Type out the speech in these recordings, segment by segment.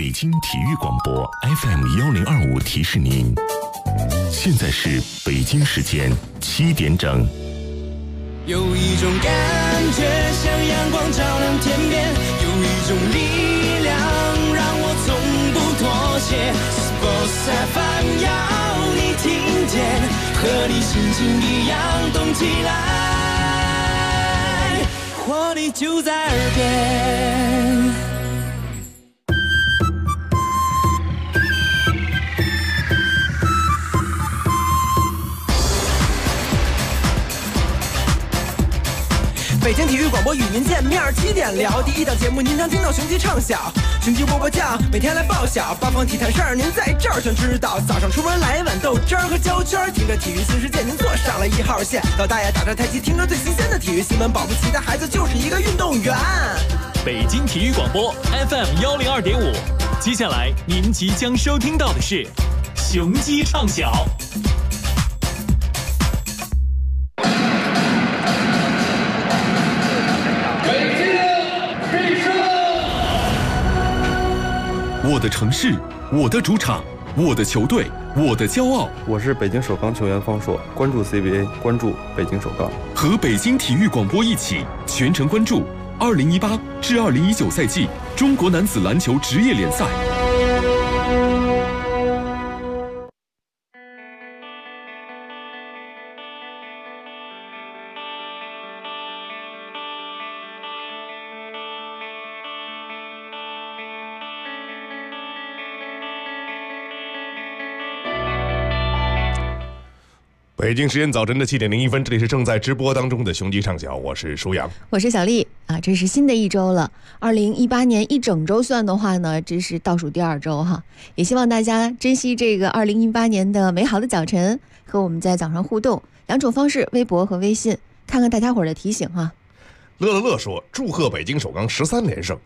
北京体育广播 FM1025提示您，现在是北京时间7点整。 有一种感觉像阳光照亮天边，有一种力量让我从不妥协。Sports FM 要你听见，和你心情一样动起来，活力就在耳边。北京体育广播与您见面，7点聊第一档节目，您常听到雄鸡唱晓，雄鸡啵啵叫，每天来报晓，八方体坛事儿您在这儿全知道。早上出门来一碗豆汁儿和焦圈，听着体育新世界您坐上了1号线。老大爷打着太极，听着最新鲜的体育新闻，保不齐的孩子就是一个运动员。 北京体育广播 FM102.5，接下来您即将收听到的是雄鸡唱晓。 我的城市，我的主场，我的球队，我的骄傲。 我是北京首钢球员方硕，关注 CBA， 关注北京首钢。 和北京体育广播一起全程关注2018至2019赛季中国男子篮球职业联赛。 北京时间早晨的7点01分，这里是正在直播当中的雄鸡唱晓，我是舒阳， 我是小丽啊。这是新的一周了，2018年一整周算的话呢，这是倒数第2周哈。也希望大家珍惜这个2018年的美好的早晨，和我们在早上互动，2种方式，微博和微信，看看大家伙的提醒哈。 乐乐说祝贺北京首钢13连胜，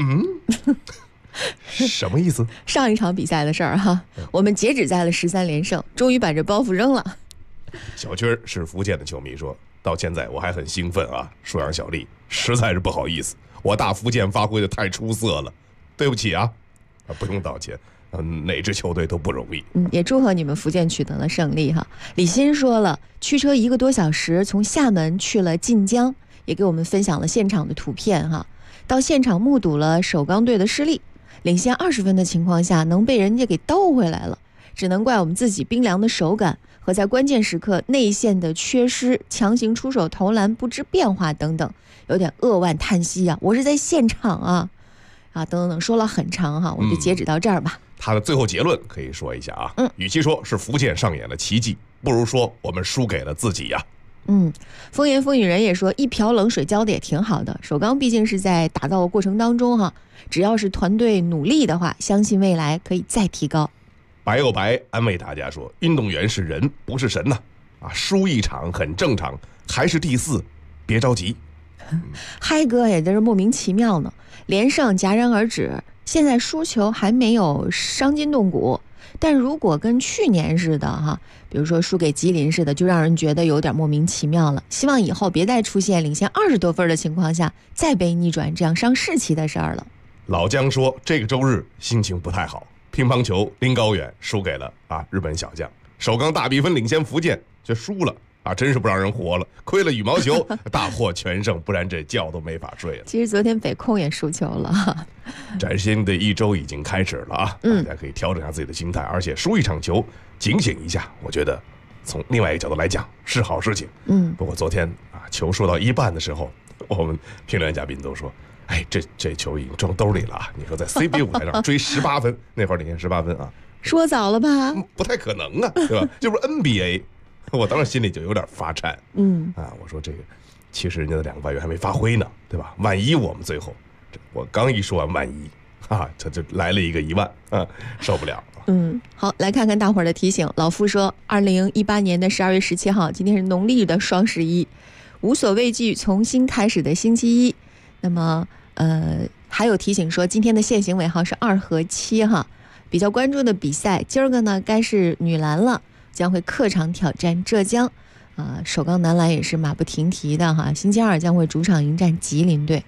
什么意思？ 上一场比赛的事儿哈，我们截止在了13连胜，终于把这包袱扔了。 小军是福建的球迷，说到现在我还很兴奋啊，舒阳小丽实在是不好意思，我大福建发挥的太出色了，对不起啊，不用道歉，哪支球队都不容易。 也祝贺你们福建取得了胜利哈。李欣说了，驱车1个多小时从厦门去了晋江，也给我们分享了现场的图片哈。到现场目睹了首钢队的失利，领先20分的情况下能被人家给兜回来了，只能怪我们自己冰凉的手感和在关键时刻内线的缺失，强行出手投篮不知变化等等，有点扼腕叹息啊！我是在现场啊，等等等，说了很长哈，我们就截止到这儿吧。 他的最后结论可以说一下啊，与其说是福建上演了奇迹，不如说我们输给了自己呀。 风言风语人也说，一瓢冷水浇的也挺好的。首钢毕竟是在打造的过程当中哈，只要是团队努力的话，相信未来可以再提高。 白又白安慰大家说，运动员是人不是神呐，输一场很正常，还是第4，别着急。 嗨哥也在这莫名其妙呢，连胜戛然而止，现在输球还没有伤筋动骨，但如果跟去年似的哈，比如说输给吉林似的，就让人觉得有点莫名其妙了。希望以后别再出现领先20多分的情况下再被逆转这样伤士气的事儿了。 老姜说这个周日心情不太好，乒乓球拎高远输给了日本小将，首钢大比分领先福建却输了真是不让人活了，亏了羽毛球大获全胜，不然这觉都没法睡了。 其实昨天北控也输球了。 崭新的一周已经开始了大家可以调整一下自己的心态，而且输一场球警醒一下，我觉得从另外一个角度来讲是好事情。不过昨天球输到一半的时候，我们评论嘉宾都说，这球已经装兜里了你说在 CBA 舞台上追18分，那会儿领先18分说早了吧？ 不太可能对吧？这不是 NBA， 我当时心里就有点发颤。我说这个其实人家的2个外援还没发挥呢，对吧？万一我们最后，我刚一说完万一他就来了一个1万受不了。 好，来看看大伙儿的提醒。老傅说，2018年的12月17号，今天是农历的双11，无所畏惧，重新开始的星期一。那么还有提醒说，今天的现行尾号是2和7哈。比较关注的比赛，今儿个呢该是女篮了，将会客场挑战浙江。首钢男篮也是马不停蹄的哈，星期2将会主场迎战吉林队。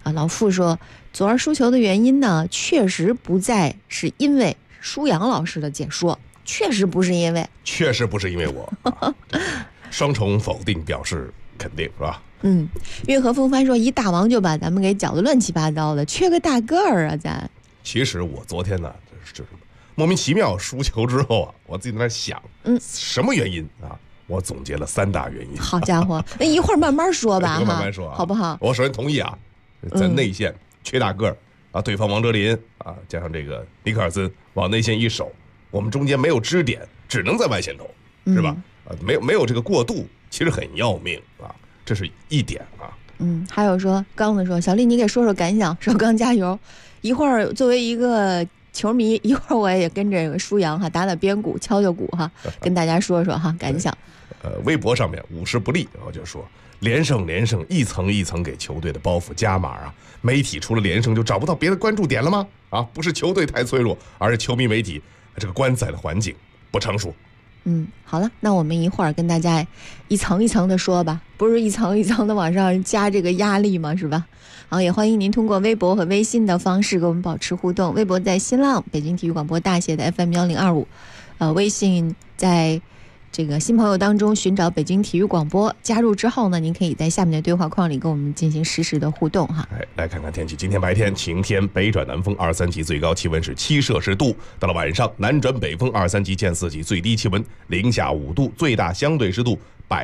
老傅说，昨儿输球的原因呢，确实不再是因为舒阳老师的解说，确实不是因为我，双重否定表示肯定是吧？ 运河风帆说，一大王就把咱们给搅得乱七八糟的，缺个大个儿啊咱。 其实我昨天呢，就是莫名其妙输球之后啊，我自己在那想，什么原因啊？我总结了3大原因。 好家伙，那一会儿慢慢说吧， 慢慢说啊， 好不好？ 我首先同意啊，在内线缺大个儿啊，对方王哲林啊，加上这个尼克尔森往内线一守，我们中间没有支点，只能在外线投，是吧？没有这个过渡，其实很要命啊，这是一点啊。 还有说刚子说，小丽你给说说感想，首钢加油。一会儿作为一个球迷，一会儿我也跟着舒阳哈打边鼓敲鼓哈，跟大家说说哈感想。 微博上面50不利，我就说连胜，一层一层给球队的包袱加码啊！媒体除了连胜就找不到别的关注点了吗？啊，不是球队太脆弱，而是球迷媒体这个观赛的环境不成熟。 好了，那我们一会儿跟大家一层一层的说吧，不是一层一层的往上加这个压力吗？是吧？好，也欢迎您通过微博和微信的方式跟我们保持互动。微博在新浪北京体育广播大写的 FM1025，微信在这个新朋友当中寻找北京体育广播，加入之后呢，您可以在下面的对话框里跟我们进行实时的互动哈。 来看看天气，今天白天晴天，北转南风2、3级，最高气温是7摄氏度。到了晚上，南转北风2、3级见4级，最低气温零下5度，最大相对湿度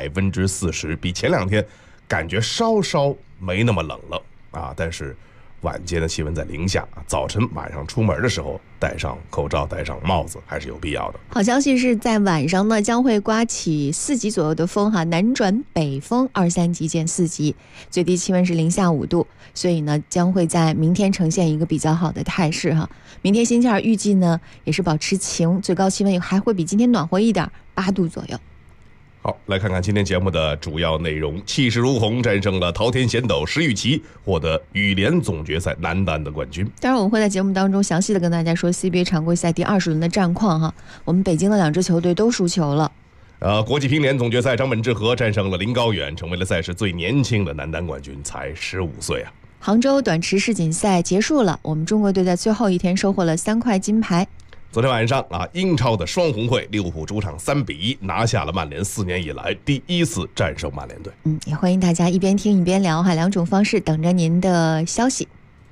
40%，比前2天感觉稍稍没那么冷了啊，但是晚间的气温在零下，早晨晚上出门的时候戴上口罩戴上帽子还是有必要的。 好消息是在晚上呢将会刮起4级左右的风哈，南转北风2、3级见4级，最低气温是零下5度，所以呢将会在明天呈现一个比较好的态势哈。明天星期2预计呢也是保持晴，最高气温还会比今天暖和一点，8度左右。 好，来看看今天节目的主要内容。气势如虹战胜了滔天贤斗石玉琪，获得羽联总决赛男单的冠军。 当然我们会在节目当中详细的跟大家说 CBA 常规赛第20轮的战况哈。我们北京的2支球队都输球了。 国际乒联总决赛，张本智和战胜了林高远，成为了赛事最年轻的男单冠军，才15岁啊。 杭州短池世锦赛结束了，我们中国队在最后一天收获了3块金牌。 昨天晚上英超的双红会，利物浦主场3比1拿下了曼联4年以来第1次战胜曼联队。 也欢迎大家一边听一边聊哈，2种方式等着您的消息。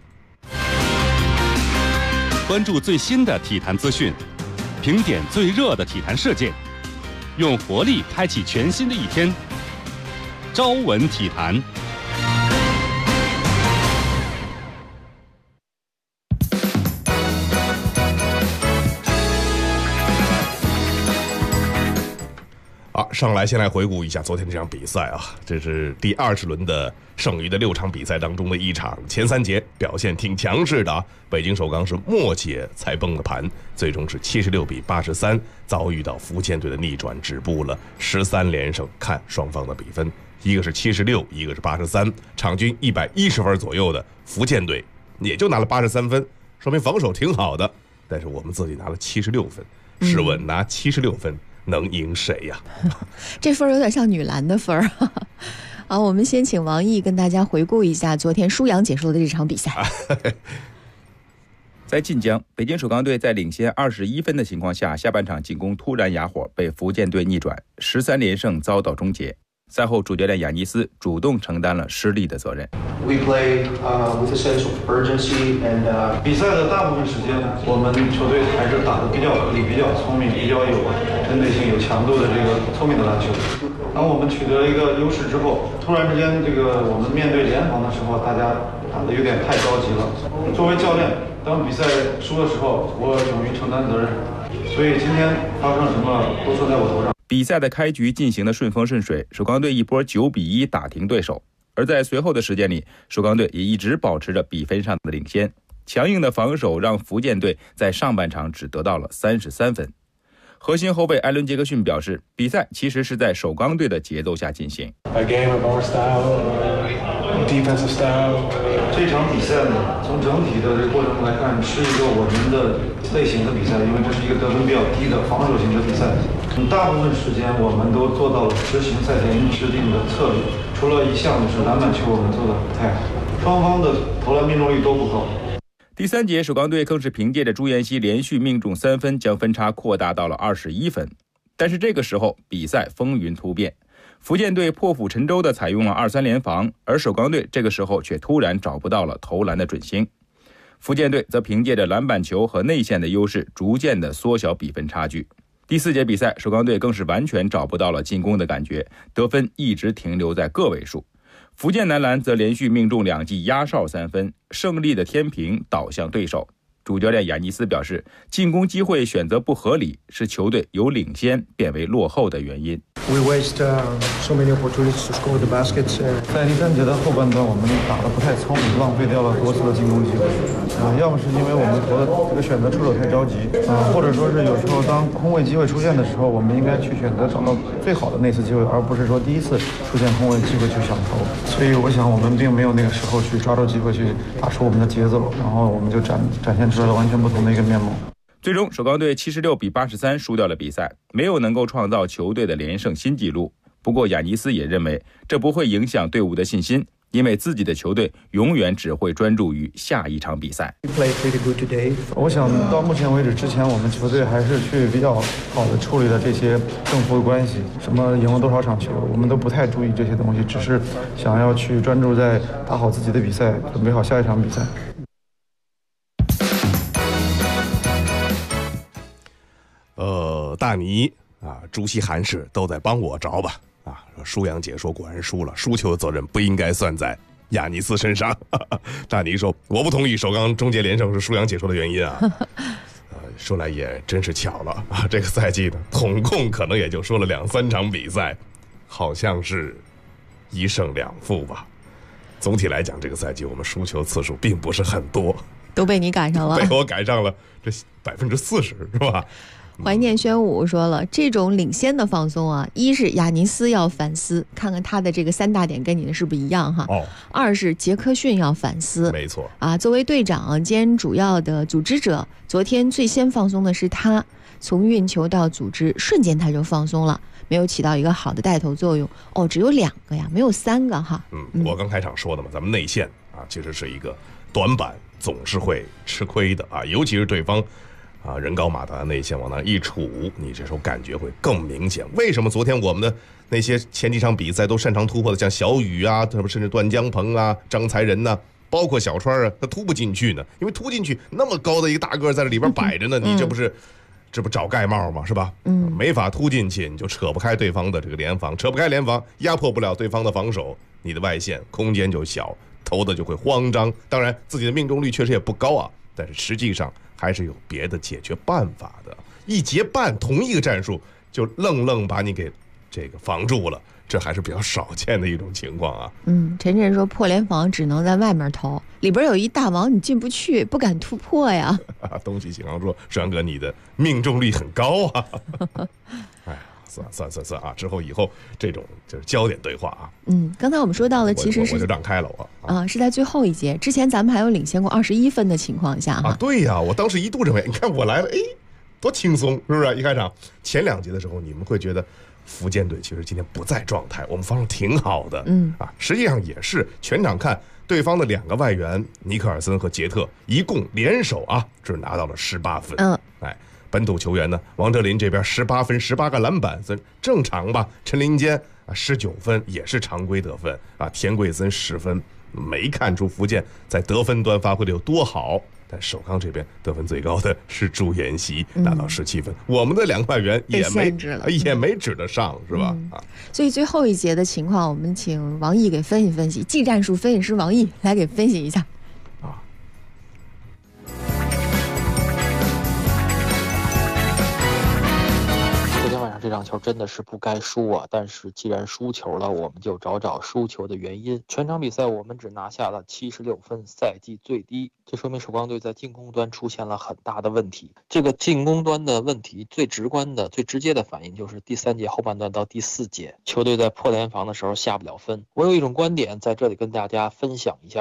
关注最新的体坛资讯，评点最热的体坛事件，用活力开启全新的一天。朝闻体坛。 上来先来回顾一下昨天这场比赛啊，这是第20轮的剩余的6场比赛当中的一场，前3节表现挺强势的啊，北京首钢是末节才崩了盘，最终是76比83，遭遇到福建队的逆转，止步了13连胜。看双方的比分，一个是76，一个是83，场均110分左右的福建队也就拿了83分，说明防守挺好的，但是我们自己拿了76分，试问拿76分能赢谁呀？ 这分有点像女篮的分。好，我们先请王毅跟大家回顾一下昨天舒阳结束的这场比赛。 在晋江，北京首钢队在领先21分的情况下，下半场进攻突然哑火，被福建队逆转，13连胜遭到终结。赛后，主教练亚尼斯主动承担了失利的责任。 We play with a sense of urgency and 比赛的大部分时间，我们球队还是打得比较合理、比较聪明、比较有针对性、有强度的这个聪明的篮球。当我们取得一个优势之后，突然之间我们面对联防的时候，大家打得有点太着急了。作为教练，当比赛输的时候，我勇于承担责任，所以今天发生了什么都算在我头上。 比赛的开局进行的顺风顺水，首钢队一波9比1打停对手，而在随后的时间里，首钢队也一直保持着比分上的领先。强硬的防守让福建队在上半场只得到了33分。核心后卫艾伦·杰克逊表示，比赛其实是在首钢队的节奏下进行。 这场比赛呢，从整体的这个过程来看，是一个我们的类型的比赛，因为这是一个得分比较低的防守型的比赛。大部分时间我们都做到了执行赛前制定的策略，除了一项就是篮板球，我们做的不太好。 双方的投篮命中率都不高。 第3节，首钢队更是凭借着朱彦西连续命中3分，将分差扩大到了21分。但是这个时候，比赛风云突变，福建队破釜沉舟地采用了2-3联防，而首钢队这个时候却突然找不到了投篮的准星。福建队则凭借着篮板球和内线的优势，逐渐地缩小比分差距。第4节比赛，首钢队更是完全找不到了进攻的感觉，得分一直停留在个位数。福建男篮则连续命中2记压哨3分，胜利的天平倒向对手。主教练亚尼斯表示，进攻机会选择不合理是球队由领先变为落后的原因。 We waste so many opportunities to score the baskets. 在第3节的后半段，我们打得不太聪明，浪费掉了多次的进攻机会。要么是因为我们投的这个选择出手太着急，或者说是有时候当空位机会出现的时候，我们应该去选择找到最好的那次机会，而不是说第一次出现空位机会去想投。所以我想我们并没有那个时候去抓住机会去打出我们的节奏，然后我们就展现出来了完全不同的一个面貌。 最终，首钢队76比83输掉了比赛，没有能够创造球队的连胜新纪录。不过，亚尼斯也认为这不会影响队伍的信心，因为自己的球队永远只会专注于下一场比赛。 我想到目前为止，之前我们球队还是去比较好的处理了这些胜负的关系，什么赢了多少场球，我们都不太注意这些东西，只是想要去专注在打好自己的比赛，准备好下一场比赛。 大尼啊，朱熹、韩氏都在帮我着吧啊！舒阳解说果然输了，输球责任不应该算在亚尼斯身上。大尼说：“我不同意，首钢终结连胜是舒阳解说的原因啊。”说来也真是巧了啊，这个赛季呢，统共可能也就说了2-3场比赛，好像是1胜2负吧。总体来讲，这个赛季我们输球次数并不是很多， 都被你赶上了， 被我赶上了这40%是吧？ 怀念宣武说了，这种领先的放松啊，一是亚尼斯要反思，看看他的这个3大点跟你的是不一样哈。2是杰克逊要反思， 没错啊，作为队长兼主要的组织者，昨天最先放松的是他，从运球到组织，瞬间他就放松了，没有起到一个好的带头作用。只有2个呀，没有3个哈。 我刚开场说的嘛，咱们内线啊，其实是一个短板，总是会吃亏的啊，尤其是对方。人高马大的内线往那一杵，你这时候感觉会更明显。为什么昨天我们的那些前几场比赛都擅长突破的，像小雨啊，甚至段江鹏啊、张才仁呐，包括小川啊，他突不进去呢？因为突进去那么高的一个大个在这里边摆着呢，你这不找盖帽吗？是吧？没法突进去，你就扯不开对方的这个联防，扯不开联防，压迫不了对方的防守，你的外线空间就小，投的就会慌张。当然，自己的命中率确实也不高啊，但是实际上还是有别的解决办法的。1节半同一个战术就愣把你给这个防住了，这还是比较少见的一种情况啊。 晨晨说破联防只能在外面投，里边有一大网你进不去，不敢突破呀。 东西喜航说，帅哥你的命中率很高啊。哎呀，算啊，之后以后这种就是焦点对话啊。 刚才我们说到了，其实是我就让开了我是在最后一节之前，咱们还有领先过21分的情况下哈。 对呀，我当时一度认为，你看我来了，多轻松，是不是？一开场前2节的时候，你们会觉得福建队其实今天不在状态，我们防守挺好的，实际上也是全场看对方的2个外援尼克尔森和杰特一共联手只拿到了18分。本土球员呢，王哲林这边18分18个篮板，正常吧？陈林坚19分也是常规得分田贵森10分，没看出福建在得分端发挥的有多好。但首钢这边得分最高的是朱彦西，拿到17分。我们的2个外援也没指得上，是吧？ 所以最后一节的情况，我们请王毅给分析分析，技战术分析师王毅来给分析一下。 这场球真的是不该输啊！但是既然输球了，我们就找输球的原因。全场比赛我们只拿下了76分，赛季最低。这说明首钢队在进攻端出现了很大的问题。这个进攻端的问题最直观的、最直接的反应就是第3节后半段到第4节，球队在破联防的时候下不了分。我有一种观点在这里跟大家分享一下吧。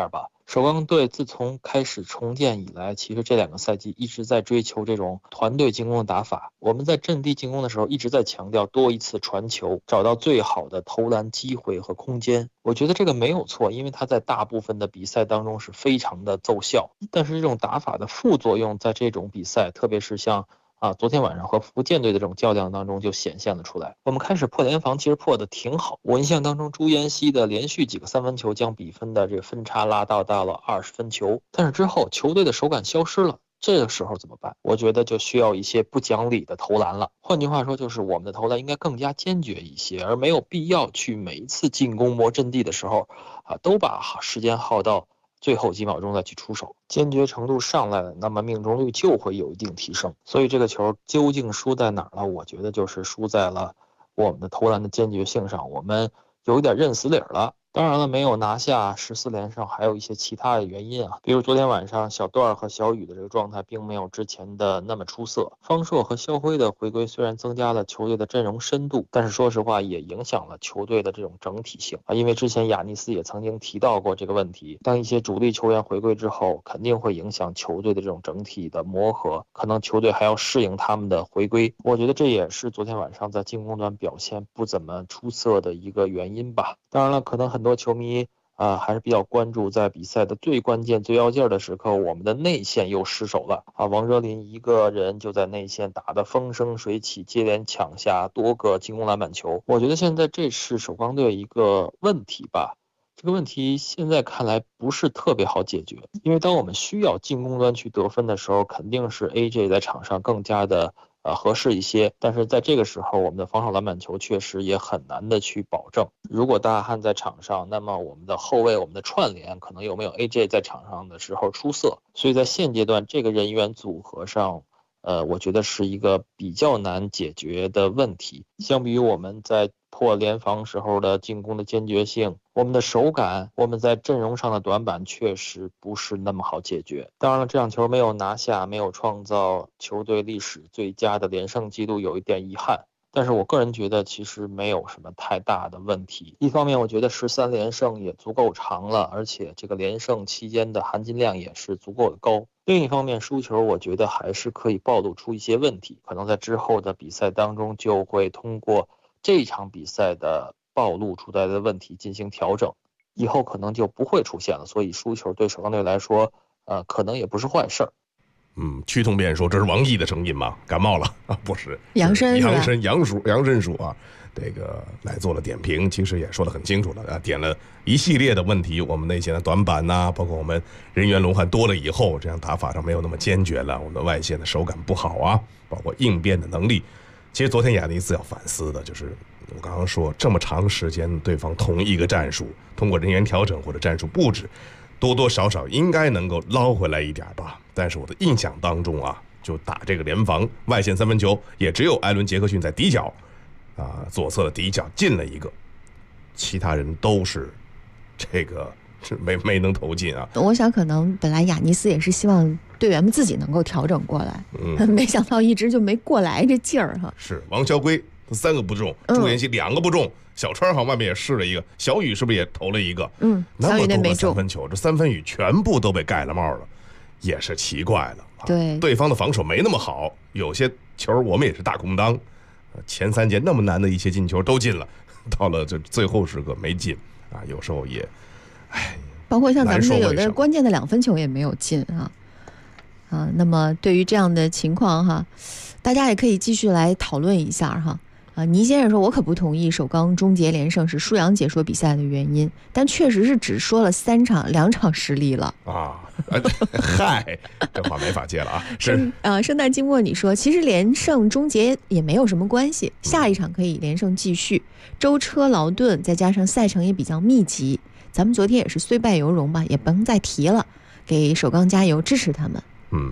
首钢队自从开始重建以来，其实这2个赛季一直在追求这种团队进攻的打法。我们在阵地进攻的时候一直在强调多一次传球，找到最好的投篮机会和空间。我觉得这个没有错，因为它在大部分的比赛当中是非常的奏效。但是这种打法的副作用在这种比赛，特别是像昨天晚上和福建队的这种较量当中就显现了出来。我们开始破联防，其实破得挺好。我印象当中，朱彦曦的连续几个3分球将比分的这个分差拉到了20分球。但是之后球队的手感消失了，这个时候怎么办？我觉得就需要一些不讲理的投篮了。换句话说，就是我们的投篮应该更加坚决一些，而没有必要去每一次进攻磨阵地的时候都把时间耗到最后几秒钟再去出手，坚决程度上来了，那么命中率就会有一定提升。所以这个球究竟输在哪儿了？我觉得就是输在了我们的投篮的坚决性上，我们有点认死理了。当然了，没有拿下14连胜还有一些其他的原因比如昨天晚上小段和小雨的这个状态并没有之前的那么出色，方硕和肖辉的回归虽然增加了球队的阵容深度，但是说实话也影响了球队的这种整体性因为之前亚尼斯也曾经提到过这个问题，当一些主力球员回归之后，肯定会影响球队的这种整体的磨合，可能球队还要适应他们的回归。我觉得这也是昨天晚上在进攻端表现不怎么出色的一个原因吧。当然了，可能很多球迷还是比较关注在比赛的最关键最要劲儿的时刻，我们的内线又失手了王哲林一个人就在内线打得风生水起，接连抢下多个进攻篮板球。我觉得现在这是首钢队一个问题吧，这个问题现在看来不是特别好解决，因为当我们需要进攻端去得分的时候，肯定是 AJ 在场上更加的合适一些，但是在这个时候我们的防守篮板球确实也很难的去保证。如果大汉在场上，那么我们的后卫我们的串联可能有没有 AJ 在场上的时候出色，所以在现阶段这个人员组合上我觉得是一个比较难解决的问题。相比于我们在破联防时候的进攻的坚决性，我们的手感，我们在阵容上的短板确实不是那么好解决。当然了，这场球没有拿下，没有创造球队历史最佳的连胜纪录，有一点遗憾。但是我个人觉得其实没有什么太大的问题。一方面我觉得13连胜也足够长了，而且这个连胜期间的含金量也是足够的高。另一方面，输球我觉得还是可以暴露出一些问题，可能在之后的比赛当中就会通过这场比赛的暴露出来的问题进行调整，以后可能就不会出现了。所以输球对首钢队来说可能也不是坏事儿。 趋同辩说这是王毅的声音吗？感冒了不是， 杨申叔这个来做了点评，其实也说得很清楚了点了一系列的问题，我们内线的短板包括我们人员轮换多了以后，这样打法上没有那么坚决了，我们的外线的手感不好包括应变的能力。其实昨天亚尼斯要反思的就是我刚刚说这么长时间对方同一个战术，通过人员调整或者战术布置多多少少应该能够捞回来一点吧。但是我的印象当中就打这个联防外线3分球也只有艾伦杰克逊在底角左侧的底角进了一个，其他人都是这个没能投进我想可能本来亚尼斯也是希望队员们自己能够调整过来，没想到一直就没过来这劲儿是王小龟3个不中，朱彦曦2个不中，小川好像外面也试了一个，小雨是不是也投了一个？ 小雨那没中 3分球，这3分雨全部都被盖了帽了，也是奇怪了。对方的防守没那么好，有些球我们也是大空当，前3节那么难的一些进球都进了，到了这最后时刻没进有时候也包括像咱们有的关键的2分球也没有进那么对于这样的情况大家也可以继续来讨论一下倪先生说，我可不同意首钢终结连胜是舒阳解说比赛的原因，但确实是只说了2场失利了嗨，这话没法接了圣诞季末你说其实连胜终结也没有什么关系，下一场可以连胜继续，舟车劳顿再加上赛程也比较密集，咱们昨天也是虽败犹荣吧，也甭再提了，给首钢加油，支持他们。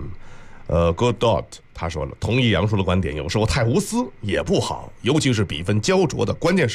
Good Dot 他说了，同意杨叔的观点，有时候太无私也不好，尤其是比分焦灼的关键时刻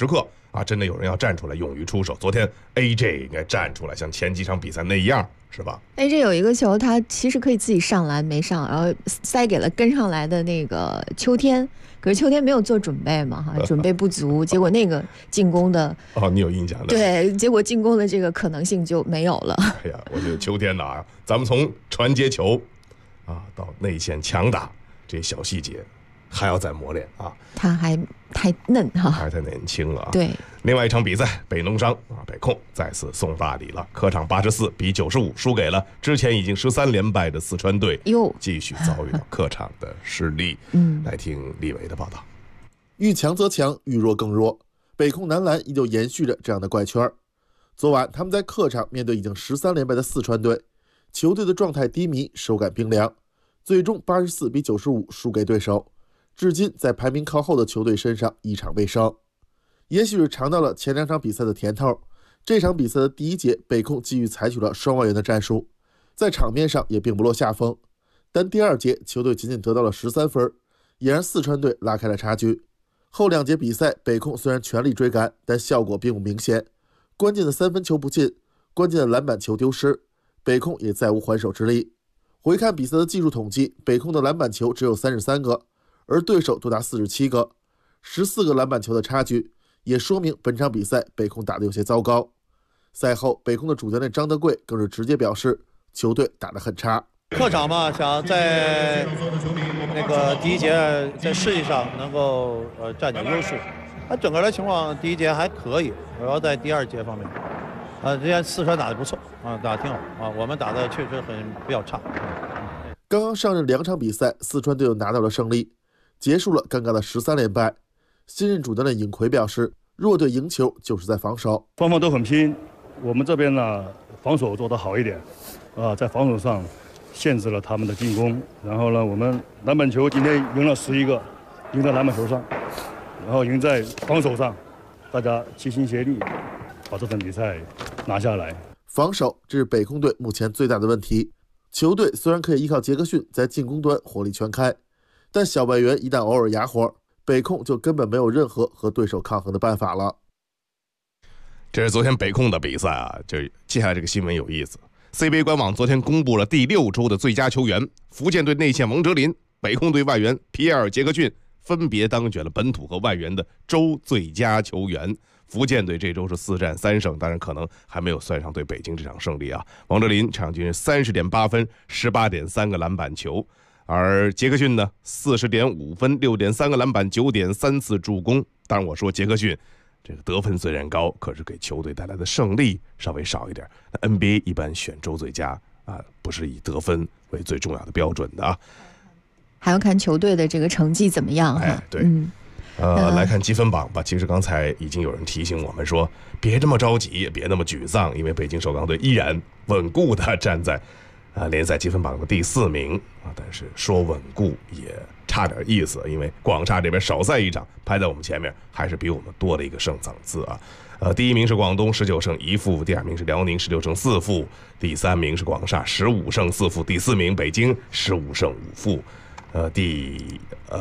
啊，真的有人要站出来，勇于出手。昨天 AJ 应该站出来，像前几场比赛那样，是吧 ？AJ 有一个球，他其实可以自己上篮没上，然后塞给了跟上来的那个秋天。可是秋天没有做准备嘛，哈，准备不足，结果那个进攻的你有印象的？ 对，结果进攻的这个可能性就没有了。 哎呀，我觉得秋天呐，咱们从传接球到内线强打这些小细节还要再磨练啊。 他还太嫩哈， 还太年轻了啊。 对， 另外一场比赛，北农商北控再次送大礼了，客场84比95输给了之前已经13连败的四川队，继续遭遇到客场的失利。来听李维的报道。 遇强则强，遇弱更弱，北控男篮依旧延续着这样的怪圈。昨晚他们在客场面对已经13连败的四川队，球队的状态低迷，手感冰凉，最终84比95输给对手。至今在排名靠后的球队身上一场未胜，也许是尝到了前2场比赛的甜头。这场比赛的第1节，北控继续采取了双外援的战术，在场面上也并不落下风。但第2节球队仅仅得到了13分，也让四川队拉开了差距。后2节比赛，北控虽然全力追赶，但效果并不明显。关键的3分球不进，关键的篮板球丢失，北控也再无还手之力。回看比赛的技术统计，北控的篮板球只有33个。而对手多达47个，14个篮板球的差距，也说明本场比赛北控打得有些糟糕。赛后，北控的主教练张德贵更是直接表示，球队打得很差。 客场嘛，想在那个第1节在士气上能够占点优势。整个的情况，第1节还可以，主要在第2节方面，之前四川打得不错打得挺好我们打得确实比较差。 刚刚上任2场比赛，四川队又拿到了胜利。结束了尴尬的13连败，新任主教练尹奎表示，弱队赢球就是在防守， 双方都很拼。我们这边呢，防守做得好一点，在防守上限制了他们的进攻。然后呢，我们篮板球今天赢了11个，赢在篮板球上，然后赢在防守上，大家齐心协力把这场比赛拿下来。 防守这是北控队目前最大的问题。球队虽然可以依靠杰克逊在进攻端火力全开，但小外援一旦偶尔哑火，北控就根本没有任何和对手抗衡的办法了。 这是昨天北控的比赛啊，就接下来这个新闻有意思。CBA 官网昨天公布了第6周的最佳球员，福建队内线王哲林、北控队外援皮埃尔·杰克逊分别当选了本土和外援的周最佳球员。福建队这周是4战3胜，当然可能还没有算上对北京这场胜利啊。王哲林场均30.8分，18.3个篮板球。而杰克逊呢，40.5分，6.3个篮板，9.3次助攻。当然我说杰克逊这个得分虽然高，可是给球队带来的胜利稍微少一点。那 NBA 一般选周最佳不是以得分为最重要的标准的啊， 还要看球队的这个成绩怎么样哈。 对，来看积分榜吧。其实刚才已经有人提醒我们说，别这么着急，别那么沮丧，因为北京首钢队依然稳固的站在联赛积分榜的第4名但是说稳固也差点意思，因为广厦这边少赛1场，排在我们前面，还是比我们多了1个胜场次啊。第1名是广东19胜1负，第2名是辽宁16胜4负，第3名是广厦15胜4负，第4名北京15胜5负，第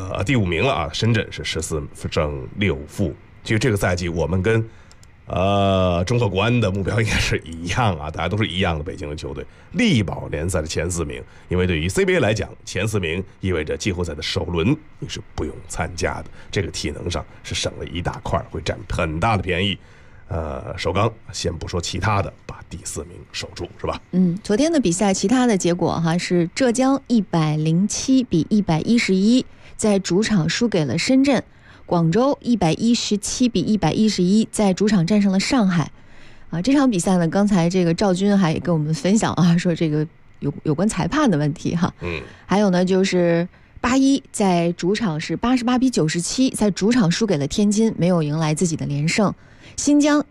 5名了深圳是14胜6负。其实这个赛季我们跟中赫国安的目标应该是一样大家都是一样的北京的球队，力保联赛的前4名。因为对于 CBA 来讲，前4名意味着季后赛的首轮你是不用参加的，这个体能上是省了一大块，会占很大的便宜。首钢先不说其他的，把第4名守住是吧？ 昨天的比赛其他的结果是浙江107比111在主场输给了深圳。广州117比111在主场战胜了上海这场比赛呢，刚才这个赵军还跟我们分享说这个有关裁判的问题还有呢就是81在主场是88比97在主场输给了天津，没有迎来自己的连胜。新疆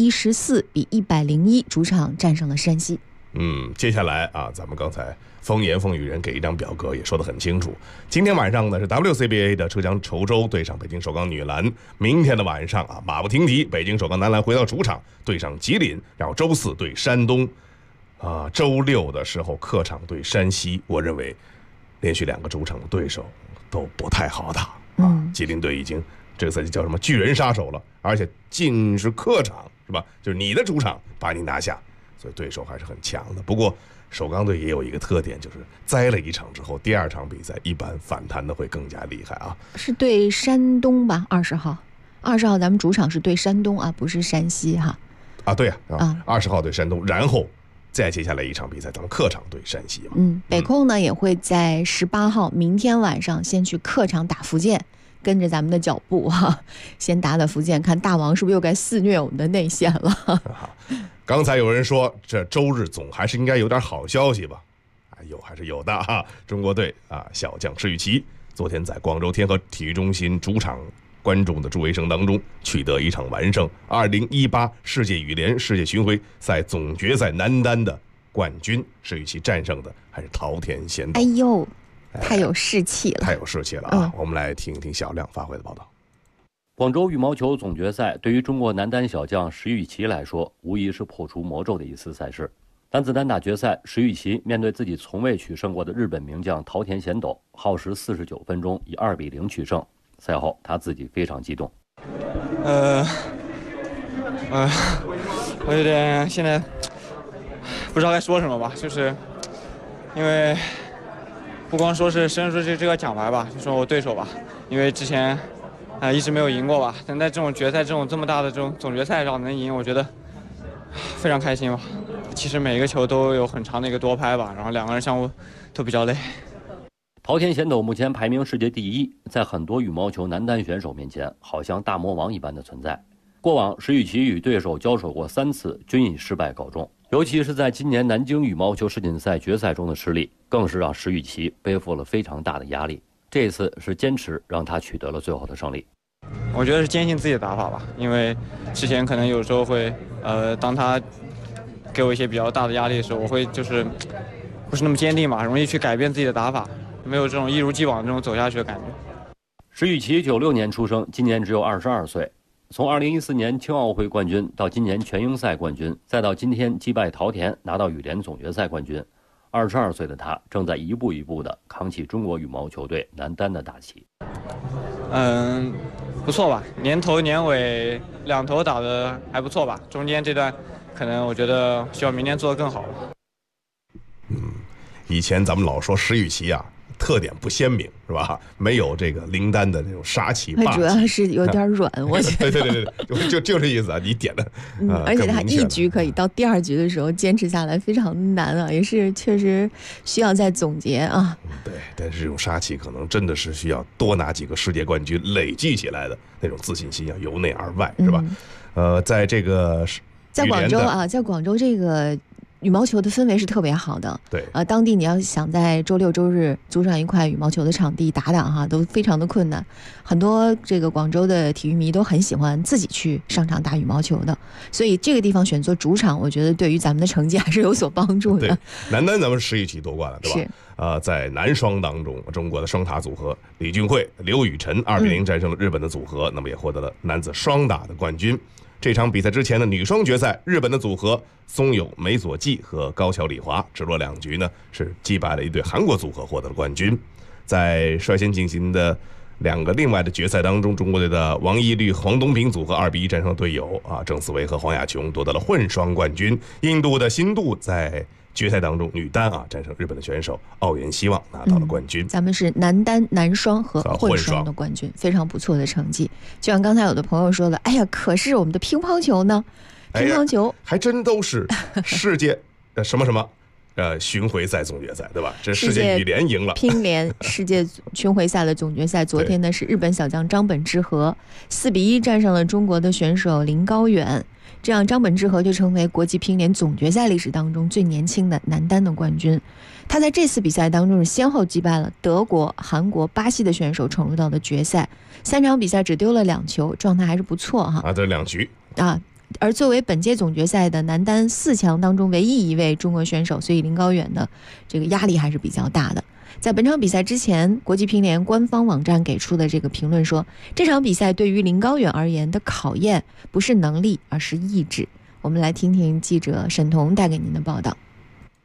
114比101主场战胜了山西。 接下来咱们刚才风言风语人给一张表格也说得很清楚。今天晚上呢是 WCBA 的浙江稠州对上北京首钢女篮，明天的晚上马不停蹄，北京首钢男篮回到主场对上吉林，然后周4对山东，周6的时候客场对山西。我认为连续2个主场的对手都不太好打吉林队已经这个赛季叫什么巨人杀手了，而且尽是客场是吧？就是你的主场把你拿下，所以对手还是很强的。不过首钢队也有一个特点，就是栽了一场之后，第二场比赛一般反弹的会更加厉害啊。 是对山东吧？20号咱们主场是对山东啊，不是山西哈。 啊，对啊，20号对山东，然后再接下来一场比赛，咱们客场对山西嘛。 北控呢也会在18号明天晚上先去客场打福建，跟着咱们的脚步先打福建，看大王是不是又该肆虐我们的内线了。 刚才有人说这周日总还是应该有点好消息吧？还是有的哈。中国队小将石宇奇昨天在广州天河体育中心主场观众的助威声当中取得一场完胜，2018世界羽联世界巡回赛总决赛男单的冠军。石宇奇战胜的还是桃田贤斗。 哎呦，太有士气了， 太有士气了啊！我们来听一听小亮发回的报道。 广州羽毛球总决赛对于中国男单小将石宇奇来说，无疑是破除魔咒的一次赛事。男子单打决赛，石宇奇面对自己从未取胜过的日本名将桃田贤斗，耗时49分钟，以2比0取胜。赛后他自己非常激动。 我有点现在不知道该说什么吧，就是因为不光说是伸出这个奖牌吧，就说我对手吧，因为之前一直没有赢过吧，但在这种决赛这么大的这种总决赛上能赢，我觉得非常开心吧。其实每一个球都有很长的一个多拍吧，然后两个人相互都比较累。 桃田贤斗目前排名世界第1，在很多羽毛球男单选手面前，好像大魔王一般的存在。过往石宇奇与对手交手过3次，均以失败告终。尤其是在今年南京羽毛球世锦赛决赛中的失利，更是让石宇奇背负了非常大的压力。这次是坚持让他取得了最后的胜利。 我觉得是坚信自己的打法吧，因为之前可能有时候会，当他给我一些比较大的压力的时候，我会就是不是那么坚定嘛，容易去改变自己的打法，没有这种一如既往这种走下去的感觉。 石宇奇96年出生，今年只有22岁。从2014年青奥会冠军到今年全英赛冠军，再到今天击败桃田拿到羽联总决赛冠军，22岁的他正在一步一步地扛起中国羽毛球队男单的大旗。 不错吧，年头年尾2头打得还不错吧，中间这段可能我觉得需要明年做得更好吧。 以前咱们老说石宇奇特点不鲜明是吧？没有这个林丹的那种杀气霸气， 主要是有点软，我觉得。 对，就这意思你点的。 而且他一局可以到第2局的时候坚持下来非常难也是确实需要再总结对，但是这种杀气可能真的是需要多拿几个世界冠军累积起来的那种自信心由内而外是吧？在这个在广州这个羽毛球的氛围是特别好的， 对， 当地你要想在周六周日租上一块羽毛球的场地打都非常的困难。很多这个广州的体育迷都很喜欢自己去上场打羽毛球的，所以这个地方选做主场，我觉得对于咱们的成绩还是有所帮助的。 对，男单咱们石宇奇夺冠了，对吧？在男双当中，中国的双塔组合李俊慧、刘雨辰2比0战胜了日本的组合，那么也获得了男子双打的冠军。这场比赛之前的女双决赛，日本的组合松友美佐纪和高桥李华直落2局呢，是击败了一对韩国组合，获得了冠军。在率先进行的2个另外的决赛当中，中国队的王懿律、黄东萍组合2比1战胜了队友郑思维和黄雅琼，夺得了混双冠军。印度的新度在决赛当中女单战胜日本的选手奥原希望，拿到了冠军。 咱们是男单、男双和混双的冠军，非常不错的成绩。就像刚才有的朋友说了，哎呀，可是我们的乒乓球呢？乒乓球还真都是世界什么巡回赛总决赛，对吧？这世界羽联赢了， 乒联世界巡回赛的总决赛，昨天呢是日本小将张本智和4比1战胜了中国的选手林高远，这样张本智和就成为国际乒联总决赛历史当中最年轻的男单的冠军。他在这次比赛当中是先后击败了德国、韩国、巴西的选手，闯入到了决赛。3场比赛只丢了2球，状态还是不错这2局而作为本届总决赛的男单4强当中唯一一位中国选手，所以林高远的这个压力还是比较大的。在本场比赛之前，国际乒联官方网站给出的这个评论说，这场比赛对于林高远而言的考验不是能力，而是意志。我们来听听记者沈彤带给您的报道。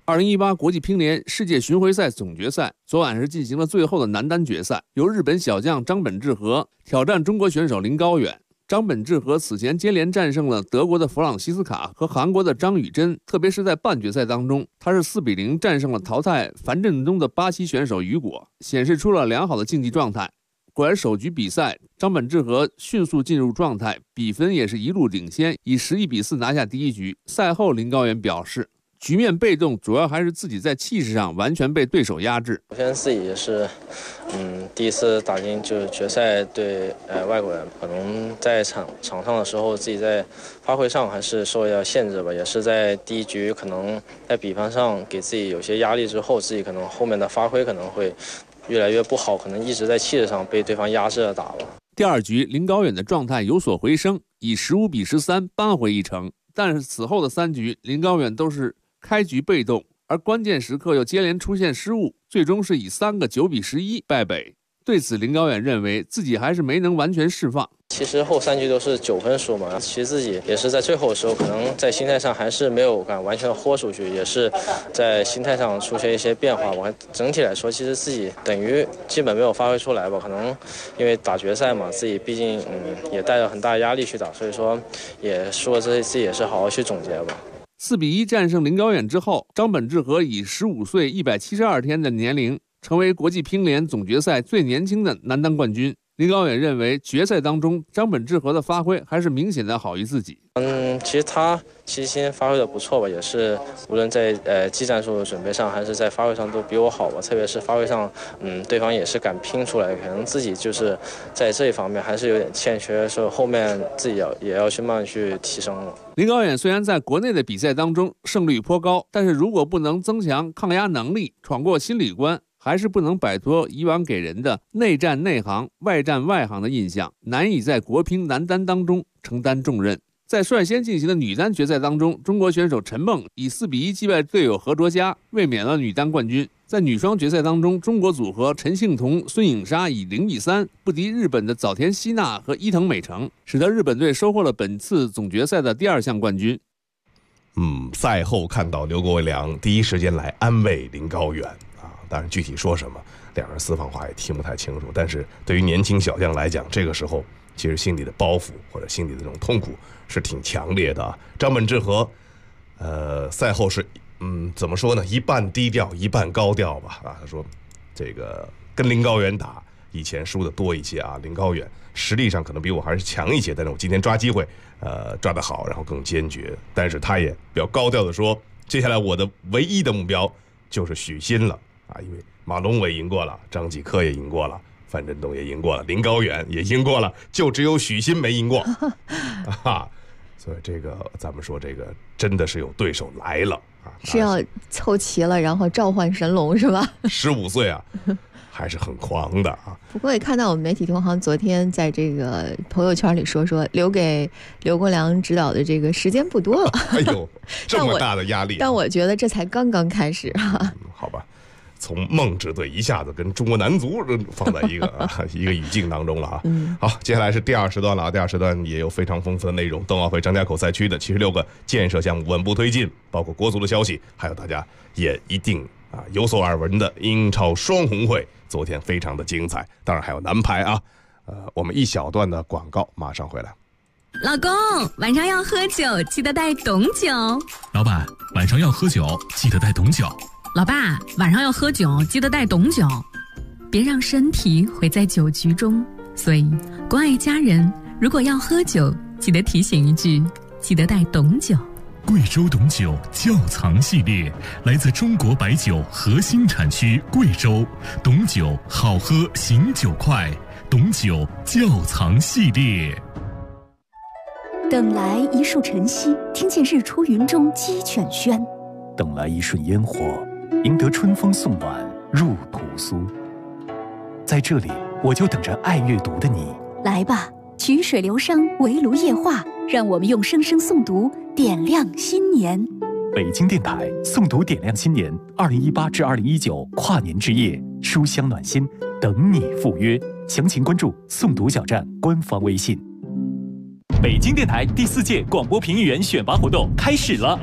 2018国际乒联世界巡回赛总决赛昨晚是进行了最后的男单决赛，由日本小将张本智和挑战中国选手林高远。张本智和此前接连战胜了德国的弗朗西斯卡和韩国的张雨珍，特别是在半决赛当中，他是4-0战胜了淘汰樊振东的巴西选手雨果，显示出了良好的竞技状态。果然首局比赛，张本智和迅速进入状态，比分也是一路领先，以11-4拿下第一局。赛后林高远表示，局面被动主要还是自己在气势上完全被对手压制。 首先自己也是，第一次打进就是决赛对外国人，可能在场上的时候自己在发挥上还是受到限制吧，也是在第一局可能在比分上给自己有些压力之后，自己可能后面的发挥可能会越来越不好，可能一直在气势上被对方压制着打吧。 第二局林高远的状态有所回升，以15-13扳回一城，但是此后的3局林高远都是开局被动，而关键时刻又接连出现失误，最终是以3个9-11败北。对此林高远认为自己还是没能完全释放。 其实后3局都是9分输嘛，其实自己也是在最后的时候可能在心态上还是没有敢完全的豁出去，也是在心态上出现一些变化。我整体来说其实自己等于基本没有发挥出来吧，可能因为打决赛嘛，自己毕竟也带着很大压力去打，所以说也说这次也是好好去总结吧。 4-1战胜林高远之后，张本智和以15岁172天的年龄成为国际乒联总决赛最年轻的男单冠军。林高远认为决赛当中张本智和的发挥还是明显的好于自己。 其实他今天发挥的不错吧，也是无论在技战术的准备上还是在发挥上都比我好吧，特别是发挥上对方也是敢拼出来，可能自己就是在这一方面还是有点欠缺，所以后面自己也要去慢慢去提升了。 林高远虽然在国内的比赛当中胜率颇高，但是如果不能增强抗压能力，闯过心理关，还是不能摆脱以往给人的内战内行、外战外行的印象，难以在国乒男单当中承担重任。在率先进行的女单决赛当中，中国选手陈梦以4-1击败队友何卓佳，卫冕了女单冠军。在女双决赛当中，中国组合陈幸同、孙颖莎以0-3不敌日本的早田希娜和伊藤美诚，使得日本队收获了本次总决赛的第2项冠军。 赛后看到刘国梁第一时间来安慰林高远啊，当然具体说什么，两人私房话也听不太清楚。但是对于年轻小将来讲，这个时候其实心里的包袱或者心里的这种痛苦是挺强烈的啊。张本智和，赛后是怎么说呢？一半低调，一半高调吧。啊，他说，这个跟林高远打，以前输的多一些啊。林高远实力上可能比我还是强一些，但是我今天抓机会，抓得好，然后更坚决。但是他也比较高调的说，接下来我的唯一的目标就是许昕了啊，因为马龙我也赢过了，张继科也赢过了。樊振东也赢过了，林高远也赢过了，就只有许昕没赢过啊！所以这个咱们说，这个真的是有对手来了啊！ 是要凑齐了，然后召唤神龙是吧 ？15岁啊，还是很狂的啊！ 不过也看到我们媒体同行昨天在这个朋友圈里说，留给刘国梁指导的这个时间不多了。 哎呦，这么大的压力！ 但我觉得这才刚刚开始啊！ 好吧。从梦之队一下子跟中国男足放在一个一个语境当中了哈。好，接下来是第2时段了啊。第2时段也有非常丰富的内容，冬奥会张家口赛区的76个建设项目稳步推进，包括国足的消息，还有大家也一定有所耳闻的英超双红会，昨天非常的精彩。当然还有男排啊。我们一小段的广告马上回来。 老公，晚上要喝酒，记得带董酒。 老板，晚上要喝酒，记得带董酒。 老爸，晚上要喝酒，记得带董酒，别让身体毁在酒局中。所以，关爱家人，如果要喝酒，记得提醒一句，记得带董酒。 贵州董酒窖藏系列，来自中国白酒核心产区贵州，董酒好喝醒酒快，董酒窖藏系列。 等来一树晨曦，听见日出云中鸡犬喧； 等来一瞬烟火，赢得春风送暖入屠苏。在这里，我就等着爱阅读的你。 来吧，曲水流觞，围炉夜话，让我们用声声诵读点亮新年。 北京电台诵读点亮新年2018至2019跨年之夜，书香暖心，等你赴约。详情关注诵读小站官方微信。 北京电台第4届广播评议员选拔活动开始了。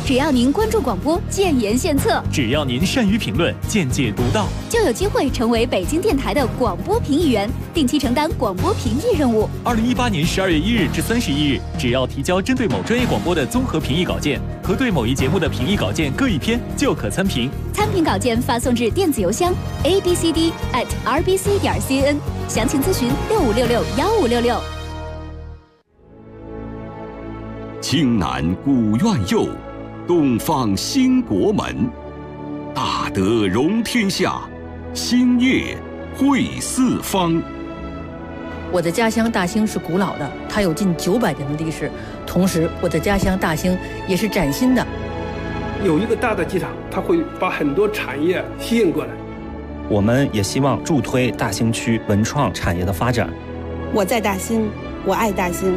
只要您关注广播，建言献策； 只要您善于评论，见解独到， 就有机会成为北京电台的广播评议员，定期承担广播评议任务。 2018年12月1日至31日，只要提交针对某专业广播的综合评议稿件和对某一节目的评议稿件各一篇，就可参评。 参评稿件发送至电子邮箱 abcd@rbc.cn， 详情咨询65661566。 青南古院右，东方兴国门。大德容天下，兴业惠四方。 我的家乡大兴是古老的，它有近900年的历史。同时，我的家乡大兴也是崭新的。 有一个大的机场，它会把很多产业吸引过来。 我们也希望助推大兴区文创产业的发展。 我在大兴，我爱大兴。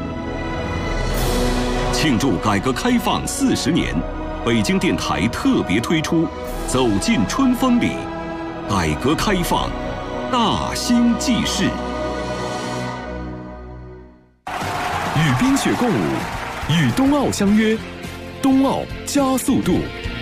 庆祝改革开放40年，北京电台特别推出《走进春风里》，改革开放大兴纪事。 与冰雪共舞，与冬奥相约，冬奥加速度。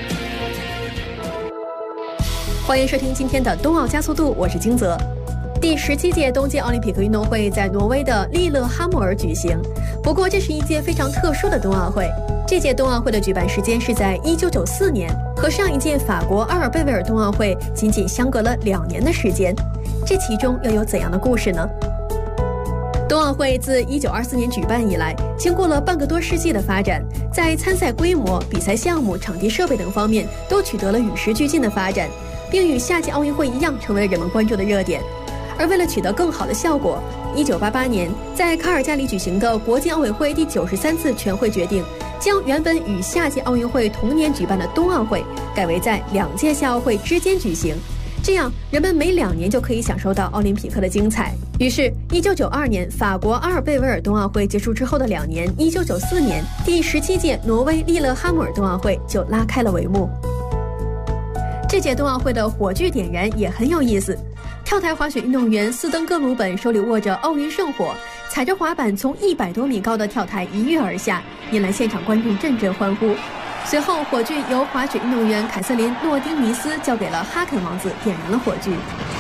欢迎收听今天的冬奥加速度，我是金泽。第17届冬季奥林匹克运动会在挪威的利勒哈默尔举行。不过，这是一届非常特殊的冬奥会。这届冬奥会的举办时间是在1994年，和上一届法国阿尔贝维尔冬奥会仅仅相隔了2年的时间。这其中又有怎样的故事呢？冬奥会自1924年举办以来，经过了半个多世纪的发展，在参赛规模、比赛项目、场地设备等方面都取得了与时俱进的发展，并与夏季奥运会一样成为了人们关注的热点。而为了取得更好的效果，1988年在卡尔加里举行的国际奥委会第93次全会决定，将原本与夏季奥运会同年举办的冬奥会改为在2届夏奥会之间举行，这样人们每2年就可以享受到奥林匹克的精彩。于是1992年法国阿尔贝维尔冬奥会结束之后的2年，1994年第17届挪威利勒哈默尔冬奥会就拉开了帷幕。这届冬奥会的火炬点燃也很有意思，跳台滑雪运动员斯登哥鲁本手里握着奥运圣火，踩着滑板从100多米高的跳台一跃而下，引来现场观众阵阵欢呼。随后，火炬由滑雪运动员凯瑟琳·诺丁尼斯交给了哈肯王子，点燃了火炬。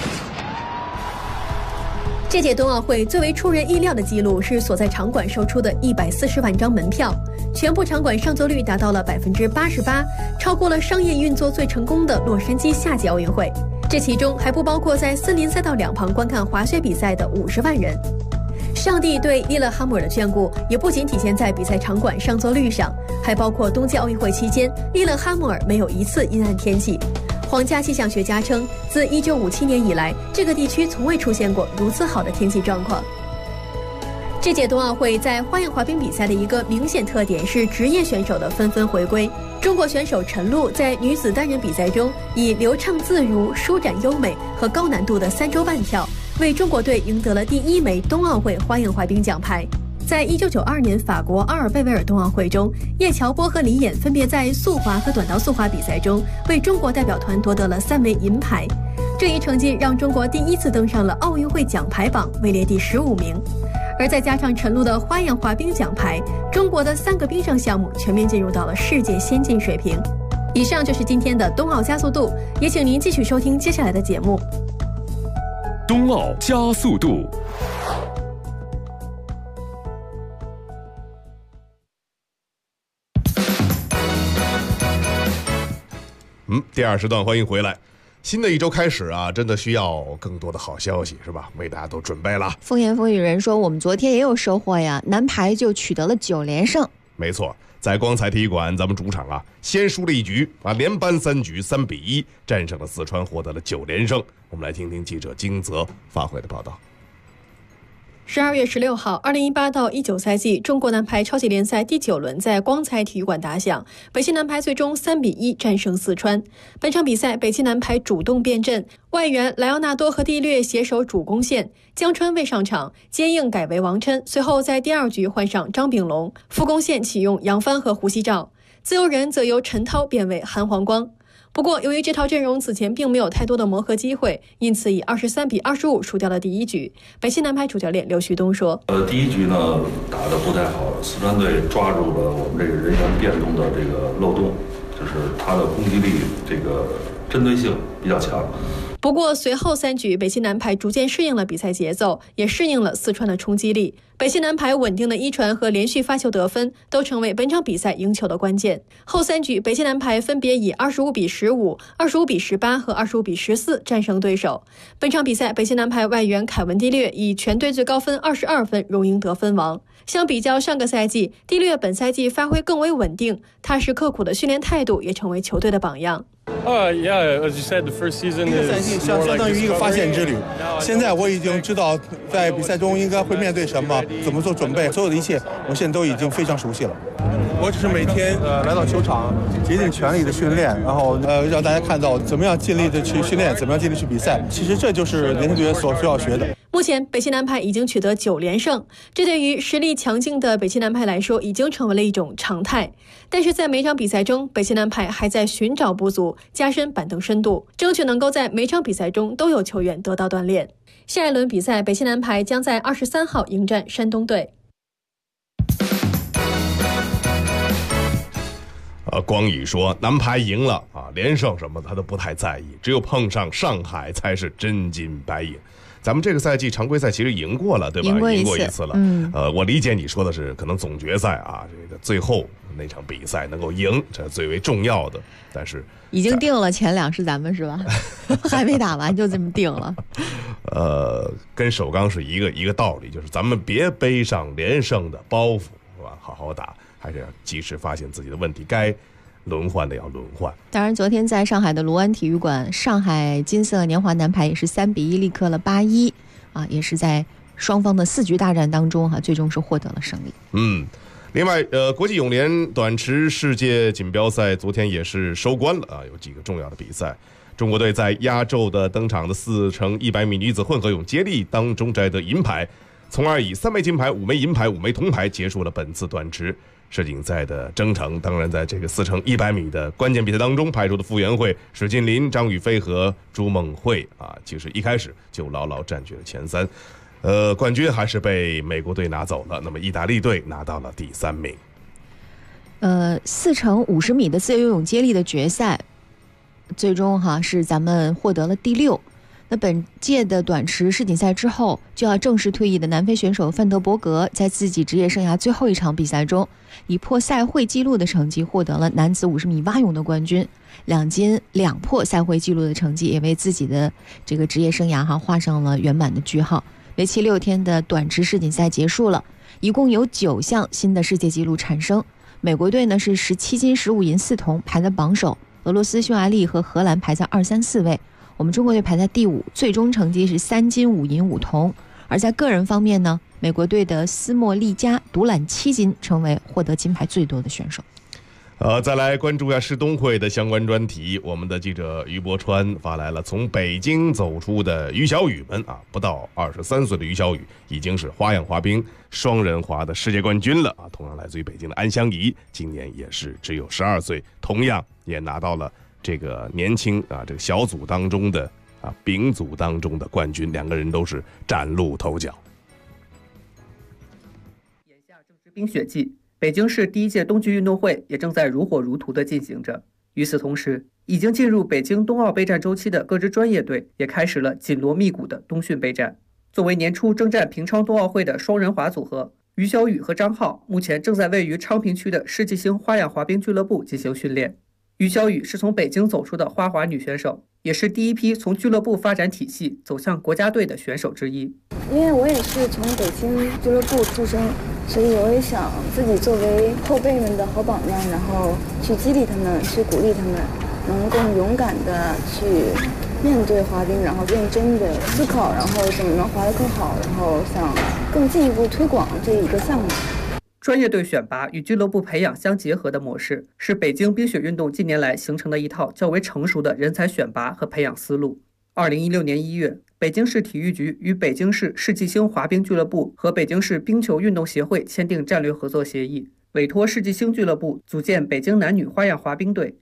这届冬奥会最为出人意料的记录是所在场馆售出的140万张门票，全部场馆上座率达到了88%，超过了商业运作最成功的洛杉矶夏季奥运会。这其中还不包括在森林赛道2旁观看滑雪比赛的50万人。上帝对利勒哈默尔的眷顾也不仅体现在比赛场馆上座率上，还包括冬季奥运会期间，利勒哈默尔没有一次阴暗天气。皇家气象学家称，自1957年以来，这个地区从未出现过如此好的天气状况。这届冬奥会在花样滑冰比赛的一个明显特点是职业选手的纷纷回归。中国选手陈露在女子单人比赛中以流畅自如、舒展优美和高难度的3周半跳，为中国队赢得了第1枚冬奥会花样滑冰奖牌。在1992年法国阿尔贝维尔冬奥会中，叶乔波和李演分别在速滑和短道速滑比赛中为中国代表团夺得了3枚银牌。这一成绩让中国第1次登上了奥运会奖牌榜，位列第15名。而再加上陈露的花样滑冰奖牌，中国的3个冰上项目全面进入到了世界先进水平。以上就是今天的冬奥加速度，也请您继续收听接下来的节目。 冬奥加速度。 第2时段欢迎回来。新的一周开始啊，真的需要更多的好消息，是吧？为大家都准备了。 风言风语人说，我们昨天也有收获呀，男排就取得了9连胜。 没错，在光彩体育馆，咱们主场啊，先输了1局啊，连扳3局，3比1战胜了四川，获得了9连胜。我们来听听记者金泽发回的报道。 12月16号，2018到19赛季中国男排超级联赛第9轮在光彩体育馆打响，北京男排最终3比1战胜四川。本场比赛，北京男排主动变阵，外援莱奥纳多和蒂略携手主攻线，江川未上场，接应改为王琛，随后在第2局换上张炳龙，副攻线启用杨帆和胡锡照，自由人则由陈涛变为韩黄光。 不过，由于这套阵容此前并没有太多的磨合机会，因此以23-25输掉了第一局。北信男排主教练刘旭东说：“ 第一局呢打得不太好，四川队抓住了我们这个人员变动的这个漏洞，就是他的攻击力这个针对性比较强。” 不过随后3局，北信男排逐渐适应了比赛节奏，也适应了四川的冲击力。北信男排稳定的一传和连续发球得分，都成为本场比赛赢球的关键。后3局，北信男排分别以25-15、25-18和25-14战胜对手。本场比赛，北信男排外援凯文·蒂略以全队最高分22分荣膺得分王。相比较上个赛季，蒂略本赛季发挥更为稳定，踏实刻苦的训练态度也成为球队的榜样。 Yeah, as you said, the first season 这个赛季相当于一个发现之旅。现在我已经知道在比赛中应该会面对什么，怎么做准备，所有的一切，我现在都已经非常熟悉了。我只是每天来到球场，竭尽全力的训练，然后让大家看到怎么样尽力的去训练，怎么样尽力去比赛。其实这就是年轻队员所需要学的。 目前，北信男排已经取得9连胜，这对于实力强劲的北信男排来说，已经成为了一种常态。但是在每场比赛中，北信男排还在寻找不足，加深板凳深度，争取能够在每场比赛中都有球员得到锻炼。下一轮比赛，北信男排将在23号迎战山东队。 光宇说男排赢了连胜什么他都不太在意，只有碰上上海才是真金白银。咱们这个赛季常规赛其实赢过了，对吧？赢过一次了。我理解你说的是可能总决赛这个最后那场比赛能够赢，这最为重要的。但是已经定了前2是咱们是吧？还没打完就这么定了。 跟首钢是一个道理，就是咱们别背上连胜的包袱，是吧？好好打，还是要及时发现自己的问题，该轮换的要轮换。 当然昨天在上海的卢湾体育馆，上海金色年华男排也是3-1力克了8-1也是在双方的4局大战当中最终是获得了胜利。 另外国际泳联短池世界锦标赛昨天也是收官了有几个重要的比赛。中国队在压轴的登场的4×100米女子混合泳接力当中摘得银牌，从而以3枚金牌、5枚银牌、5枚铜牌结束了本次短池世锦赛的征程。当然在这个4×100米的关键比赛当中派出的傅园慧、史晋林、张雨霏和朱梦慧其实一开始就牢牢占据了前3。冠军还是被美国队拿走了，那么意大利队拿到了第3名。 4×50米的自由游泳接力的决赛，最终是咱们获得了第6。那本届的短池世锦赛之后就要正式退役的南非选手范德伯格，在自己职业生涯最后一场比赛中，以破赛会纪录的成绩获得了男子50米蛙泳的冠军，2金2破赛会纪录的成绩，也为自己的这个职业生涯画上了圆满的句号。为期6天的短池世锦赛结束了，一共有9项新的世界纪录产生。美国队呢是17金15银4铜排在榜首，俄罗斯、匈牙利和荷兰排在2、3、4位，我们中国队排在第5，最终成绩是3金5银5铜。而在个人方面呢，美国队的斯莫利加独揽7金，成为获得金牌最多的选手。 再来关注一下世冬会的相关专题。我们的记者于博川发来了从北京走出的于小雨们不到23岁的于小雨已经是花样滑冰双人滑的世界冠军了同样来自于北京的安香怡，今年也是只有12岁，同样也拿到了这个年轻这个小组当中的丙组当中的冠军，两个人都是崭露头角。 眼下正值冰雪季，北京市第1届冬季运动会也正在如火如荼地进行着。与此同时，已经进入北京冬奥备战周期的各支专业队也开始了紧锣密鼓的冬训备战。作为年初征战平昌冬奥会的双人滑组合，于小雨和张浩目前正在位于昌平区的世纪星花样滑冰俱乐部进行训练。于小雨是从北京走出的花滑女选手，也是第一批从俱乐部发展体系走向国家队的选手之一。 因为我也是从北京俱乐部出生，所以我也想自己作为后辈们的好榜样，然后去激励他们，去鼓励他们，能更勇敢的去面对滑冰，然后认真的思考，然后怎么能滑得更好，然后想更进一步推广这一个项目。 专业队选拔与俱乐部培养相结合的模式，是北京冰雪运动近年来形成的一套较为成熟的人才选拔和培养思路。2016年1月，北京市体育局与北京市世纪星滑冰俱乐部和北京市冰球运动协会签订战略合作协议，委托世纪星俱乐部组建北京男女花样滑冰队，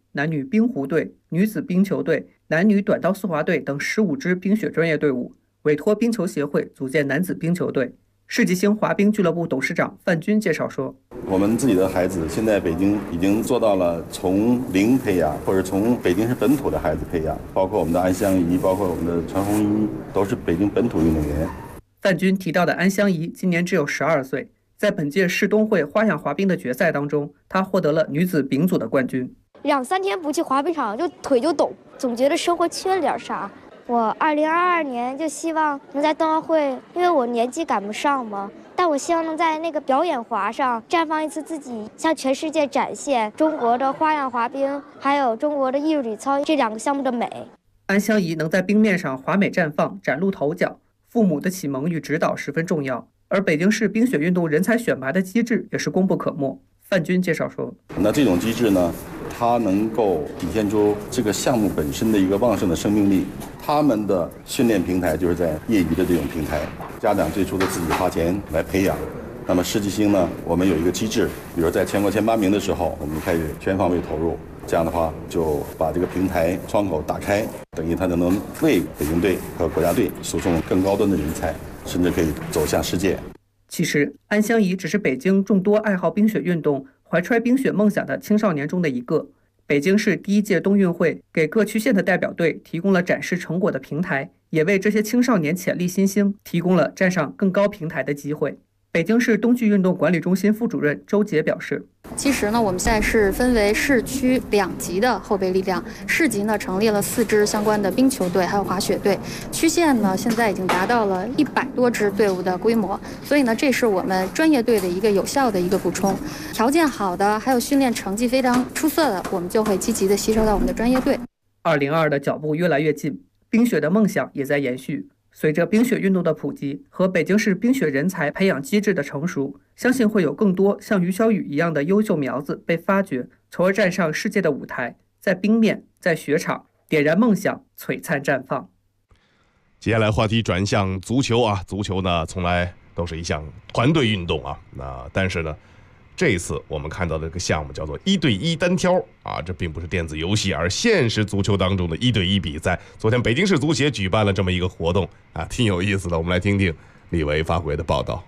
男女冰壶队、女子冰球队、男女短道速滑队等15支冰雪专业队伍，委托冰球协会组建男子冰球队。世纪星滑冰俱乐部董事长范军介绍说：“ 我们自己的孩子现在北京已经做到了从零培养，或者从北京市本土的孩子培养，包括我们的安香怡，包括我们的传红一，都是北京本土运动员。” 范军提到的安香怡今年只有12岁，在本届世冬会花样滑冰的决赛当中，她获得了女子丙组的冠军。 2-3天不去滑冰场，就腿就抖，总觉得生活缺了点啥。我2022年就希望能在冬奥会，因为我年纪赶不上嘛，但我希望能在那个表演滑上绽放一次自己，向全世界展现中国的花样滑冰，还有中国的艺术体操这2个项目的美。 安香怡能在冰面上华美绽放，崭露头角，父母的启蒙与指导十分重要，而北京市冰雪运动人才选拔的机制也是功不可没。范军介绍说：“ 那这种机制呢，它能够体现出这个项目本身的一个旺盛的生命力。他们的训练平台就是在业余的这种平台，家长最初的自己花钱来培养。那么世纪星呢，我们有一个机制，比如在全国前8名的时候，我们开始全方位投入，这样的话就把这个平台窗口打开，等于它就能为北京队和国家队输送更高端的人才，甚至可以走向世界。” 其实，安香怡只是北京众多爱好冰雪运动、怀揣冰雪梦想的青少年中的一个。北京市第1届冬运会给各区县的代表队提供了展示成果的平台，也为这些青少年潜力新星提供了站上更高平台的机会。北京市冬季运动管理中心副主任周杰表示：“ 其实呢，我们现在是分为市区2级的后备力量，市级呢成立了4支相关的冰球队，还有滑雪队。区县呢现在已经达到了100多支队伍的规模，所以呢，这是我们专业队的一个有效的一个补充。条件好的，还有训练成绩非常出色的，我们就会积极的吸收到我们的专业队。 2022的脚步越来越近，冰雪的梦想也在延续。随着冰雪运动的普及和北京市冰雪人才培养机制的成熟，相信会有更多像于小雨一样的优秀苗子被发掘，从而站上世界的舞台，在冰面，在雪场，点燃梦想，璀璨绽放。 接下来话题转向足球啊，足球呢从来都是一项团队运动啊，但是呢，这一次我们看到的这个项目叫做1对1单挑啊，这并不是电子游戏，而现实足球当中的1对1比赛。昨天北京市足协举办了这么一个活动啊，挺有意思的。我们来听听李维发回的报道。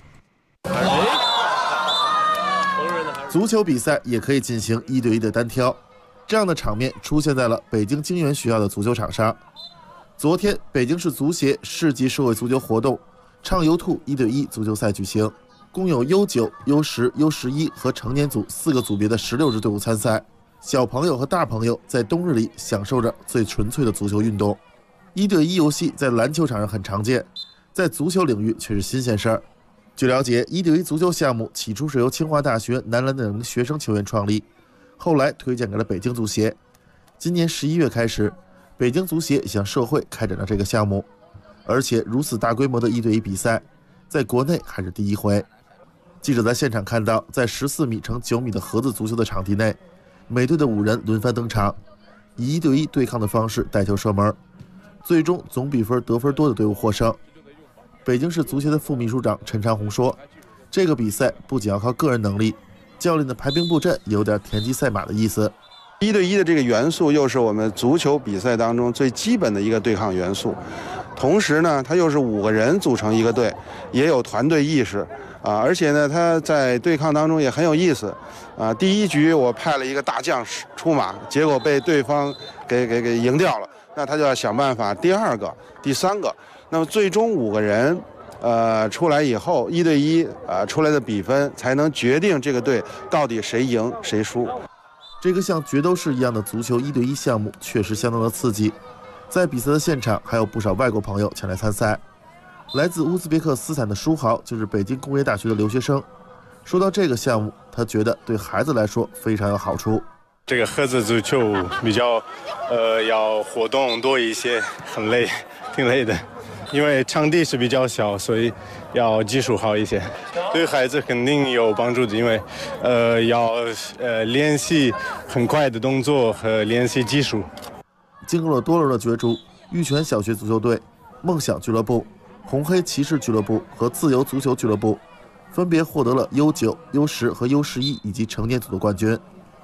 足球比赛也可以进行1对1的单挑，这样的场面出现在了北京京园学校的足球场上。昨天，北京市足协市级社会足球活动畅游兔1对1足球赛举行。共有U9、U10、U11和成年组4个组别的16支队伍参赛，小朋友和大朋友在冬日里享受着最纯粹的足球运动。1对1游戏在篮球场上很常见，在足球领域却是新鲜事儿。据了解，1对1足球项目起初是由清华大学男篮的学生球员创立，后来推荐给了北京足协。今年11月开始，北京足协向社会开展了这个项目，而且如此大规模的1对1比赛，在国内还是第1回。记者在现场看到，在14米乘9米的盒子足球的场地内，每队的5人轮番登场，以1对1对抗的方式带球射门，最终总比分得分多的队伍获胜。北京市足协的副秘书长陈长红说：“这个比赛不仅要靠个人能力，教练的排兵布阵有点田忌赛马的意思。 1对1的这个元素又是我们足球比赛当中最基本的一个对抗元素，同时呢，它又是5个人组成一个队，也有团队意识。”而且呢，他在对抗当中也很有意思，第1局我派了一个大将出马，结果被对方给赢掉了，那他就要想办法第2个、第3个，那么最终5个人，出来以后1对1出来的比分才能决定这个队到底谁赢谁输。 这个像决斗士一样的足球1对1项目确实相当的刺激，在比赛的现场还有不少外国朋友前来参赛。来自乌兹别克斯坦的舒豪就是北京工业大学的留学生。说到这个项目，他觉得对孩子来说非常有好处。 这个盒子足球比较要活动多一些，很累，挺累的。因为场地是比较小，所以要技术好一些。对孩子肯定有帮助的，因为要练习很快的动作和练习技术。 经过了多轮的角逐，玉泉小学足球队、梦想俱乐部、红黑骑士俱乐部和自由足球俱乐部分别获得了U9、U10和U11以及成年组的冠军。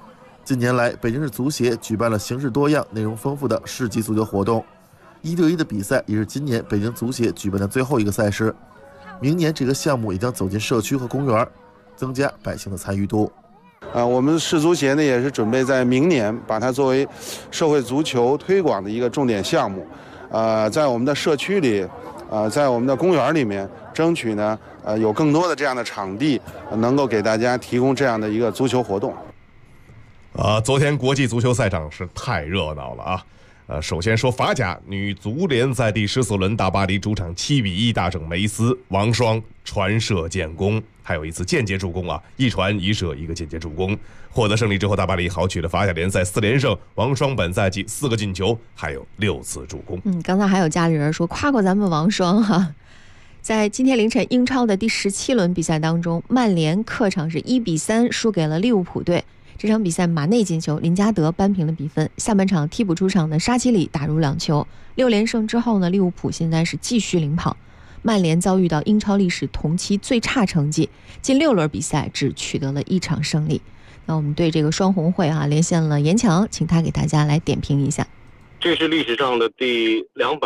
近年来，北京市足协举办了形式多样、内容丰富的市级足球活动，1对1的比赛也是今年北京足协举办的最后一个赛事。明年这个项目也将走进社区和公园，增加百姓的参与度。 我们市足协呢也是准备在明年把它作为社会足球推广的一个重点项目，在我们的社区里，在我们的公园里面，争取呢有更多的这样的场地，能够给大家提供这样的一个足球活动。 昨天国际足球赛场是太热闹了啊！首先说法甲女足联在第14轮大巴黎主场7-1大胜梅斯，王霜传射建功，还有一次间接助攻啊，一传一射一个间接助攻。获得胜利之后，大巴黎豪取了法甲联赛4连胜，王霜本赛季4个进球，还有6次助攻。 刚才还有家里人说夸过咱们王霜哈。在今天凌晨英超的第17轮比赛当中，曼联客场是1-3输给了利物浦队。这场比赛马内进球，林加德扳平了比分。下半场替补出场的沙奇里打入2球。6连胜之后呢，利物浦现在是继续领跑。曼联遭遇到英超历史同期最差成绩，近6轮比赛只取得了1场胜利。那我们对这个双红会连线了严强，请他给大家来点评一下。 这是历史上的第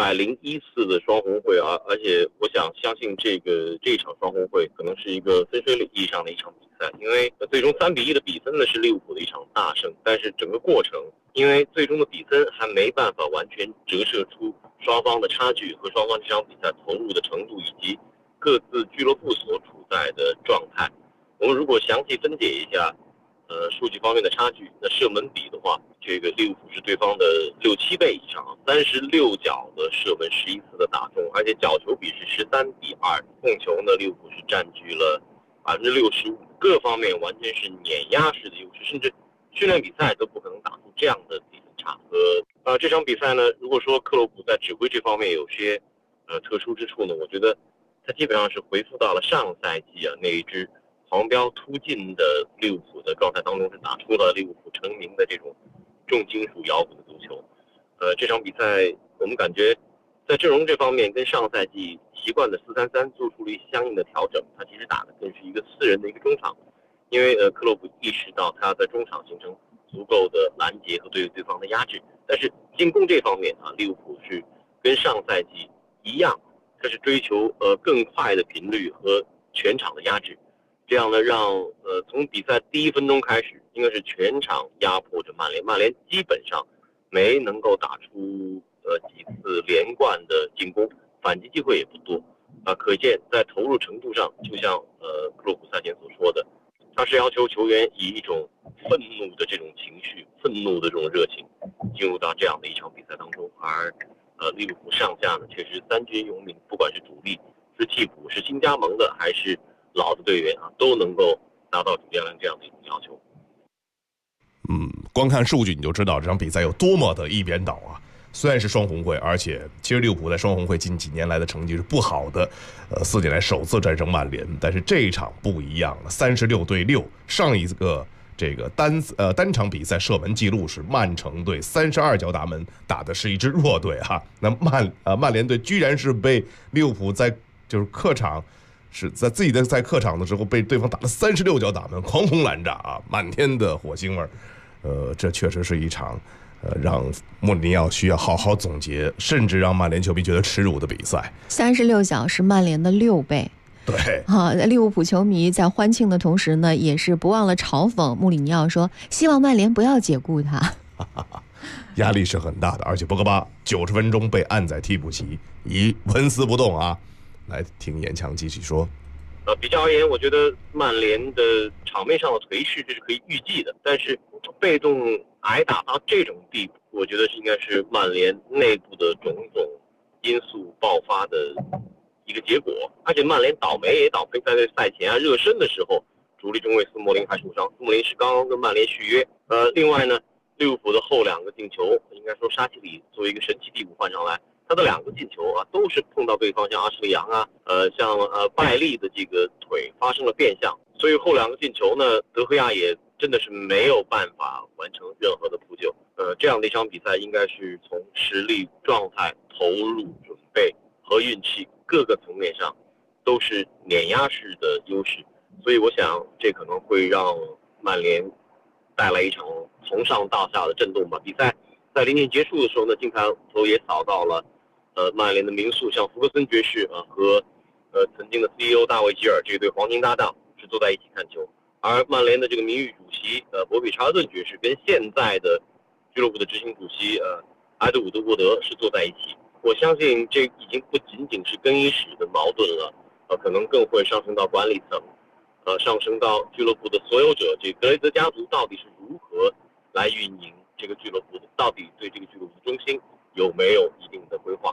201次的双红会啊，而且我相信这一场双红会可能是一个分水岭意义上的一场比赛，因为最终3-1的比分呢是利物浦的一场大胜，但是整个过程因为最终的比分还没办法完全折射出双方的差距和双方这场比赛投入的程度以及各自俱乐部所处在的状态。我们如果详细分解一下数据方面的差距，那射门比的话，这个利物浦是对方的6-7倍以上，36脚的射门11次的打中，而且角球比是13-2，控球呢利物浦是占据了65%，各方面完全是碾压式的优势，甚至训练比赛都不可能打出这样的比分差。这场比赛呢，如果说克洛普在指挥这方面有些特殊之处呢，我觉得他基本上是回复到了上赛季那一支狂飙突进的利物浦的状态当中，是打出了利物浦成名的这种重金属摇滚的足球。这场比赛我们感觉在阵容这方面跟上赛季习惯的4-3-3做出了相应的调整，他其实打的更是一个4人的一个中场，因为克洛普意识到他在中场形成足够的拦截和对方的压制，但是进攻这方面利物浦是跟上赛季一样，他是追求更快的频率和全场的压制。这样呢，让从比赛第1分钟开始，应该是全场压迫着曼联，曼联基本上没能够打出几次连贯的进攻，反击机会也不多可见在投入程度上，就像克洛普赛前所说的，他是要求球员以一种愤怒的这种情绪、愤怒的这种热情进入到这样的一场比赛当中，而利物浦上下呢确实3军用命，不管是主力、是替补、是新加盟的还是老的队员都能够达到主教练这样的一种要求。 光看数据你就知道这场比赛有多么的一边倒啊！虽然是双红会，而且其实利物浦在双红会近几年来的成绩是不好的，4年来首次战胜曼联，但是这一场不一样了，36-6，上一个这个单场比赛射门记录是曼城队32脚打门，打的是一支弱队那曼联队居然是被利物浦在就是客场。是在自己在客场的时候被对方打了36脚打门，狂轰滥炸满天的火星味这确实是一场让穆里尼奥需要好好总结，甚至让曼联球迷觉得耻辱的比赛。 36脚是曼联的6倍。 对利物浦球迷在欢庆的同时呢，也是不忘了嘲讽穆里尼奥，说希望曼联不要解雇他。 压力是很大的，而且博格巴90分钟被按在替补席，纹丝不动来听严强继续说。 比较而言，我觉得曼联的场面上的颓势这是可以预计的，但是被动挨打到这种地步，我觉得应该是曼联内部的种种因素爆发的一个结果。而且曼联倒霉也倒霉在赛前热身的时候，主力中卫斯莫林还受伤，斯莫林是刚刚跟曼联续约。另外呢，利物浦的后2个进球，应该说沙奇里作为一个神奇替补换上来，他的2个进球都是碰到对方，像阿什利杨像拜利的这个腿发生了变向，所以后2个进球呢，德赫亚也真的是没有办法完成任何的扑救。这样的一场比赛应该是从实力、状态、投入、准备和运气各个层面上都是碾压式的优势，所以我想这可能会让曼联带来一场从上到下的震动吧。比赛在临近结束的时候呢，镜头也扫到了曼联的名宿像福格森爵士和曾经的 CEO 大卫吉尔这对黄金搭档是坐在一起看球，而曼联的这个名誉主席博比查尔顿爵士跟现在的俱乐部的执行主席埃德伍德沃德是坐在一起。我相信这已经不仅仅是更衣室的矛盾了，可能更会上升到管理层，上升到俱乐部的所有者。这格雷泽家族到底是如何来运营这个俱乐部的？到底对这个俱乐部的中心有没有一定的规划？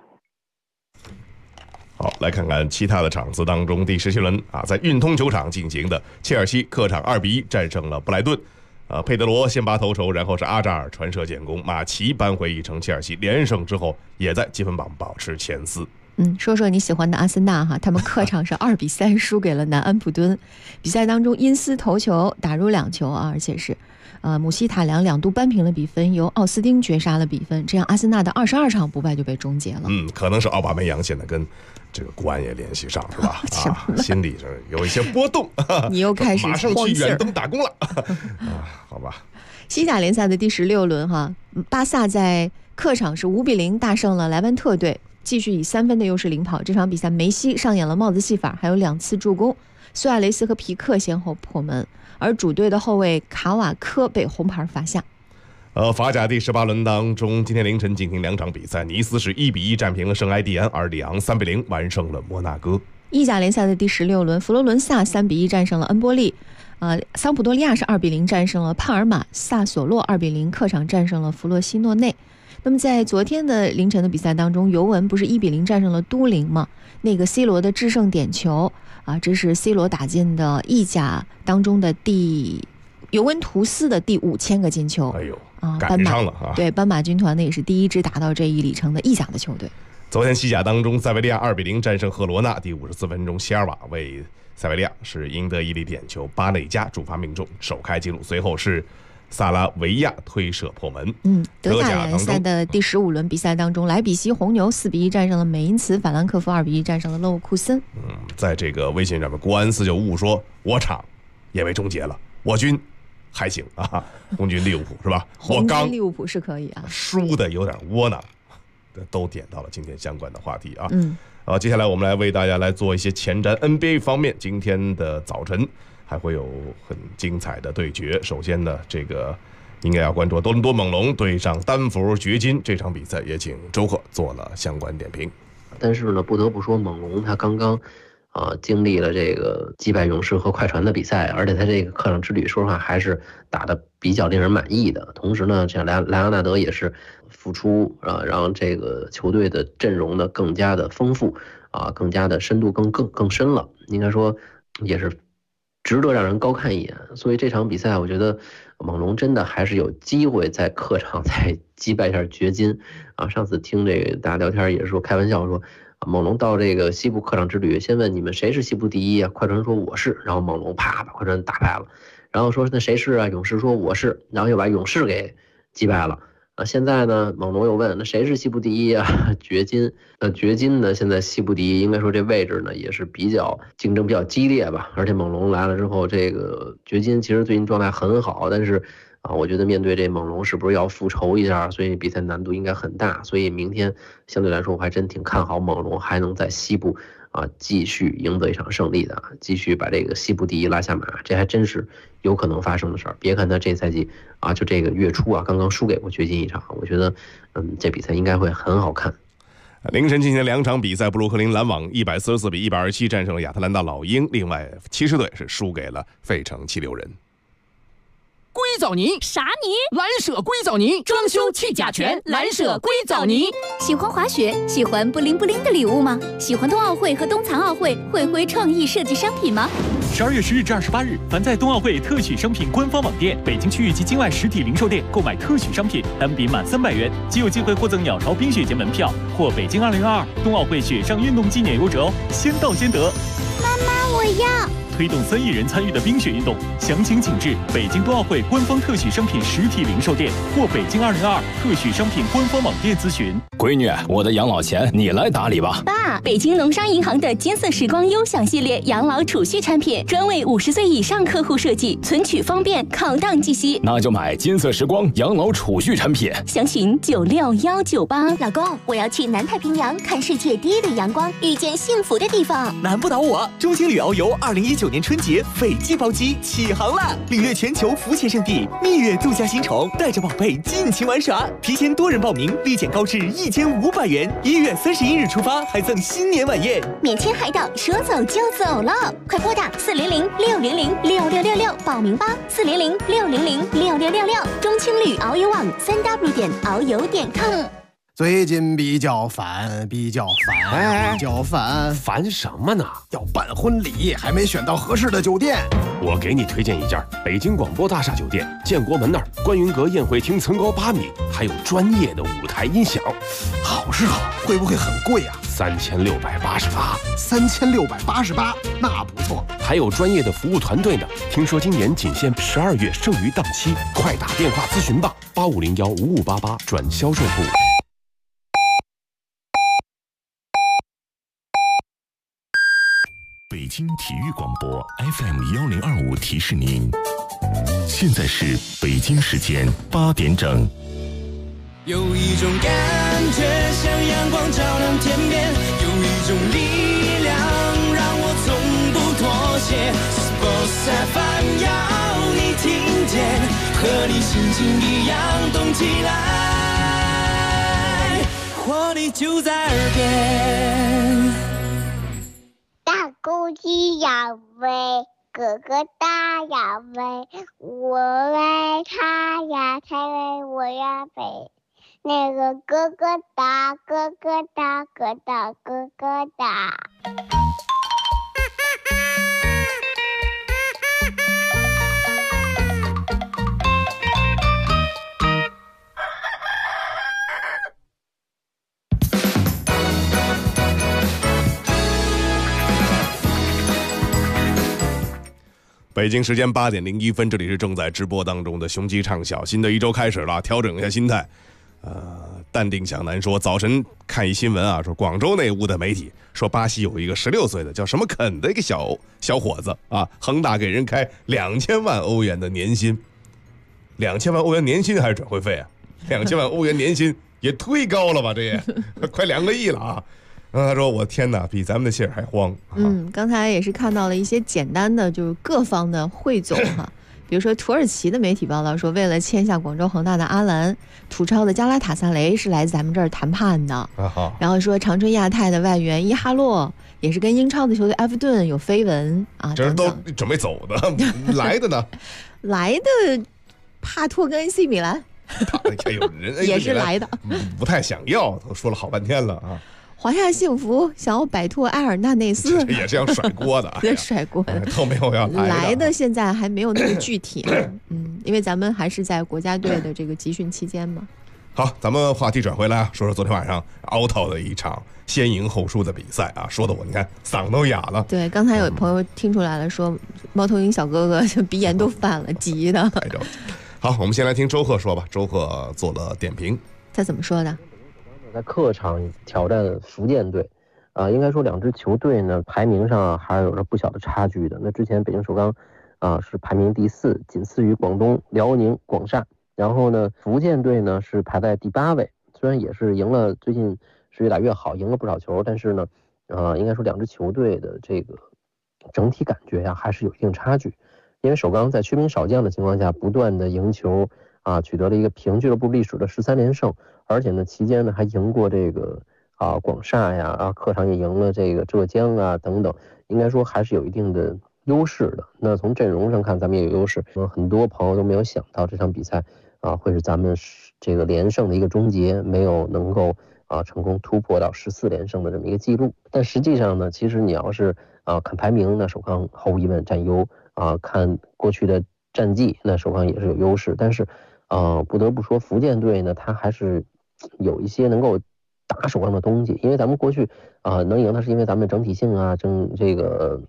好，来看看其他的场次当中，第17轮在运通球场进行的切尔西客场2-1战胜了布莱顿。佩德罗先拔头筹，然后是阿扎尔传射建功，马奇扳回一城。切尔西连胜之后，也在积分榜保持前4。 说说你喜欢的阿森纳哈，他们客场是2-3输给了南安普敦。比赛当中，因斯头球打入2球而且是姆希塔良2度扳平了比分，由奥斯汀绝杀了比分，这样阿森纳的22场不败就被终结了。 可能是奥巴梅扬现在跟这个国安也联系上是吧？心里上有一些波动。 你又开始马上去远东打工了好吧。 西甲联赛的第16轮哈，巴萨在客场是5-0大胜了莱万特队，继续以3分的优势领跑。这场比赛梅西上演了帽子戏法，还有2次助攻，苏亚雷斯和皮克先后破门，而主队的后卫卡瓦科被红牌罚下。 法甲第18轮当中，今天凌晨进行2场比赛，尼斯是1-1战平了圣埃蒂安，而里昂3-0完胜了摩纳哥。 意甲联赛的第16轮，佛罗伦萨3-1战胜了恩波利，桑普多利亚是2-0战胜了帕尔马，萨索洛2-0客场战胜了弗洛西诺内。那么在昨天的凌晨的比赛当中，尤文不是1-0战胜了都灵吗？那个 C 罗的制胜点球这是 C 罗打进的意甲当中的尤文图斯的第5000个进球。 赶上了对，斑马军团呢也是第一支达到这一里程的意甲的球队。 昨天西甲当中，塞维利亚2-0战胜赫罗纳，第54分钟，席尔瓦为塞维利亚是赢得一粒点球，巴内加主罚命中，首开纪录。随后是萨拉维亚推射破门。 德甲联赛的第15轮比赛当中，莱比锡红牛4-1战胜了美因茨，法兰克福2-1战胜了勒沃库森。 在这个微信上面，国安495误说，我场也被终结了，我军还行红军利物浦是吧？ 红军利物浦是可以输的有点窝囊，都点到了今天相关的话题接下来我们来为大家来做一些前瞻。 NBA 方面，今天的早晨还会有很精彩的对决。首先呢，这个应该要关注多伦多猛龙对上丹佛掘金这场比赛，也请周贺做了相关点评。 但是呢，不得不说，猛龙他刚刚经历了这个击败勇士和快船的比赛，而且他这个客场之旅说实话还是打得比较令人满意的。同时呢，像莱昂纳德也是付出让这个球队的阵容呢更加的丰富更加的深度更深了，应该说也是值得让人高看一眼。所以这场比赛我觉得猛龙真的还是有机会在客场再击败一下掘金上次听这个大家聊天也是说开玩笑说，猛龙到这个西部客场之旅，先问你们谁是西部第一快船说我是，然后猛龙啪把快船打败了，然后说那谁是勇士说我是，然后又把勇士给击败了。现在呢，猛龙又问那谁是西部第一掘金。那掘金呢，现在西部第一，应该说这位置呢也是比较竞争比较激烈吧。而且猛龙来了之后，这个掘金其实最近状态很好，但是我觉得面对这猛龙是不是要复仇一下，所以比赛难度应该很大。所以明天相对来说我还真挺看好猛龙还能在西部继续赢得一场胜利的，继续把这个西部第一拉下马，这还真是有可能发生的事儿。别看他这赛季就这个月初刚刚输给过掘金一场，我觉得这比赛应该会很好看。 凌晨进行2场比赛，布鲁克林篮网144比127战胜了亚特兰大老鹰，另外骑士队是输给了费城76人。 硅藻泥啥泥？ 蓝舍硅藻泥，装修去甲醛，蓝舍硅藻泥。 喜欢滑雪，喜欢布灵布灵的礼物吗？喜欢冬奥会和冬残奥会会挥创意设计商品吗 ？12月10日至28日，凡在冬奥会特许商品官方网店、北京区域及境外实体零售店购买特许商品，单笔满300元即有机会获赠鸟巢冰雪节门票或北京2022冬奥会雪上运动纪念优折哦，先到先得。 妈妈，我要。 推动3亿人参与的冰雪运动。详情请至北京冬奥会官方特许商品实体零售店或北京202特许商品官方网店咨询。 闺女，我的养老钱你来打理吧。 爸，北京农商银行的金色时光优享系列养老储蓄产品，专为50岁以上客户设计，存取方便，考档即息。 那就买金色时光养老储蓄产品。 详询96198。老公，我要去南太平洋看世界第一的阳光，遇见幸福的地方。 难不倒我！中青旅遨游2019年春节斐济包机起航了，领略全球浮潜圣地，蜜月度假新宠，带着宝贝尽情玩耍。提前多人报名，立减高至1500元。1月31日出发，还赠新年晚宴， 免签海岛，说走就走了。快拨打400-600-6666报名吧，400-600-6666。中青旅遨游网3w.遨游.com。 最近比较烦， 烦什么呢？ 要办婚礼，还没选到合适的酒店。 我给你推荐一家北京广播大厦酒店，建国门那儿观云阁宴会厅层高8米，还有专业的舞台音响。 好是好，会不会很贵啊 ？3688。 3688，那不错。 还有专业的服务团队呢。听说今年仅限12月剩余档期，快打电话咨询吧，85015588转销售部。 北京体育广播 FM1025提示您，现在是北京时间8点整。 有一种感觉像阳光照亮天边，有一种力量让我从不妥协。Sports FM 要你听见，和你心情一样动起来，活力就在耳边。 大公鸡要飞，哥哥大要飞，我爱他呀，他为我要飞。那个哥哥大，哥哥大，哥大，哥哥大。 北京时间8点01分，这里是正在直播当中的雄鸡唱小，新的一周开始了，调整一下心态。淡定向南说，早晨看一新闻啊，说广州内务的媒体说，巴西有一个16岁的叫什么肯的一个小伙子啊，恒大给人开2000万欧元的年薪，2000万欧元年薪还是转会费啊？2000万欧元年薪也忒高了吧？这也快2个亿了啊！然后他说：“我天哪，比咱们的信儿还慌。” 刚才也是看到了一些简单的，就是各方的汇总哈。比如说土耳其的媒体报道说，为了签下广州恒大的阿兰，土超的加拉塔萨雷是来自咱们这儿谈判的。然后说长春亚泰的外援伊哈洛也是跟英超的球队埃弗顿有绯闻啊。 这都准备走的，来的呢？ 来的帕托跟 AC 米兰，也是来的， 不太想要，都说了好半天了啊。 华夏幸福想要摆脱埃尔纳内斯， 这也是要甩锅的， 甩锅的都没有要来的，现在还没有那么具体。因为咱们还是在国家队的这个集训期间嘛。 好，咱们话题转回来啊，说说昨天晚上凹套的一场先赢后输的比赛啊，说的我你看嗓都哑了。 对，刚才有朋友听出来了，说猫头鹰小哥哥就鼻炎都犯了，急的。 好，我们先来听周贺说吧。周贺做了点评， 他怎么说的？ 在客场挑战福建队，应该说两支球队呢排名上还有着不小的差距的。那之前北京首钢是排名第4，仅次于广东、辽宁、广厦。然后呢，福建队呢是排在第8位，虽然也是赢了，最近是越打越好，赢了不少球，但是呢，应该说两支球队的这个整体感觉还是有一定差距。因为首钢在缺兵少将的情况下，不断的赢球取得了一个平俱乐部历史的13连胜。而且呢，期间呢还赢过这个广厦呀，客场也赢了这个浙江等等，应该说还是有一定的优势的。那从阵容上看，咱们也有优势。很多朋友都没有想到这场比赛会是咱们这个连胜的一个终结，没有能够成功突破到14连胜的这么一个记录。但实际上呢，其实你要是看排名，那首钢毫无疑问占优看过去的战绩，那首钢也是有优势。但是不得不说，福建队呢，他还是有一些能够打首钢的东西，因为咱们过去能赢，它是因为咱们整体性这个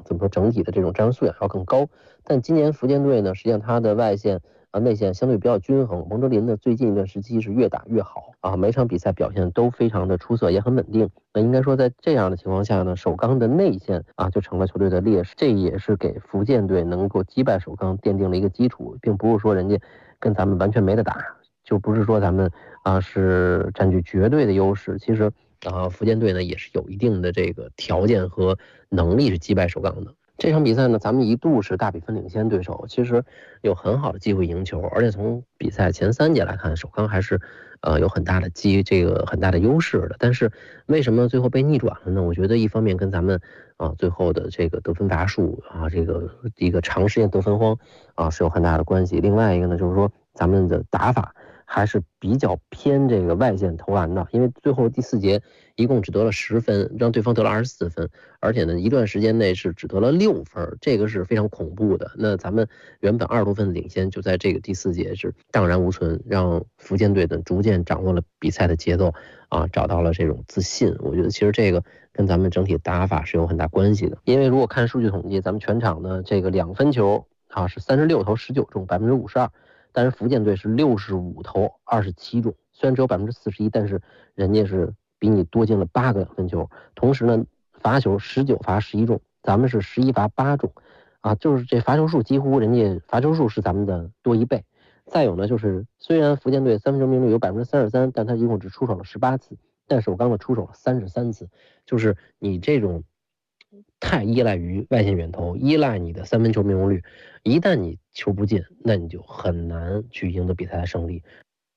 怎么说整体的这种战术素养要更高。但今年福建队呢，实际上他的外线内线相对比较均衡。蒙哲林呢最近一段时期是越打越好每场比赛表现都非常的出色，也很稳定。那应该说在这样的情况下呢，首钢的内线就成了球队的劣势，这也是给福建队能够击败首钢奠定了一个基础，并不是说人家跟咱们完全没得打，就不是说咱们是占据绝对的优势。其实福建队呢也是有一定的这个条件和能力是击败首钢的。这场比赛呢，咱们一度是大比分领先对手，其实有很好的机会赢球，而且从比赛前3节来看，首钢还是有很大的优势的。但是为什么最后被逆转了呢？我觉得一方面跟咱们最后的这个得分乏术这个一个长时间得分荒是有很大的关系。另外一个呢，就是说咱们的打法还是比较偏这个外线投篮的，因为最后第4节一共只得了10分，让对方得了24分，而且呢一段时间内是只得了6分，这个是非常恐怖的。那咱们原本20多分领先，就在这个第4节是荡然无存，让福建队的逐渐掌握了比赛的节奏找到了这种自信。我觉得其实这个跟咱们整体打法是有很大关系的。因为如果看数据统计，咱们全场的这个2分球是36投19中，52%。但是福建队是65投27中，虽然只有41%，但是人家是比你多进了8个2分球。同时呢，罚球19罚11中，咱们是11罚8中，就是这罚球数几乎人家罚球数是咱们的多1倍。再有呢，就是虽然福建队3分球命中率有33%，但他一共只出手了18次，但首钢的出手了33次，就是你这种太依赖于外线远投，依赖你的3分球命中率，一旦你球不进，那你就很难去赢得比赛的胜利。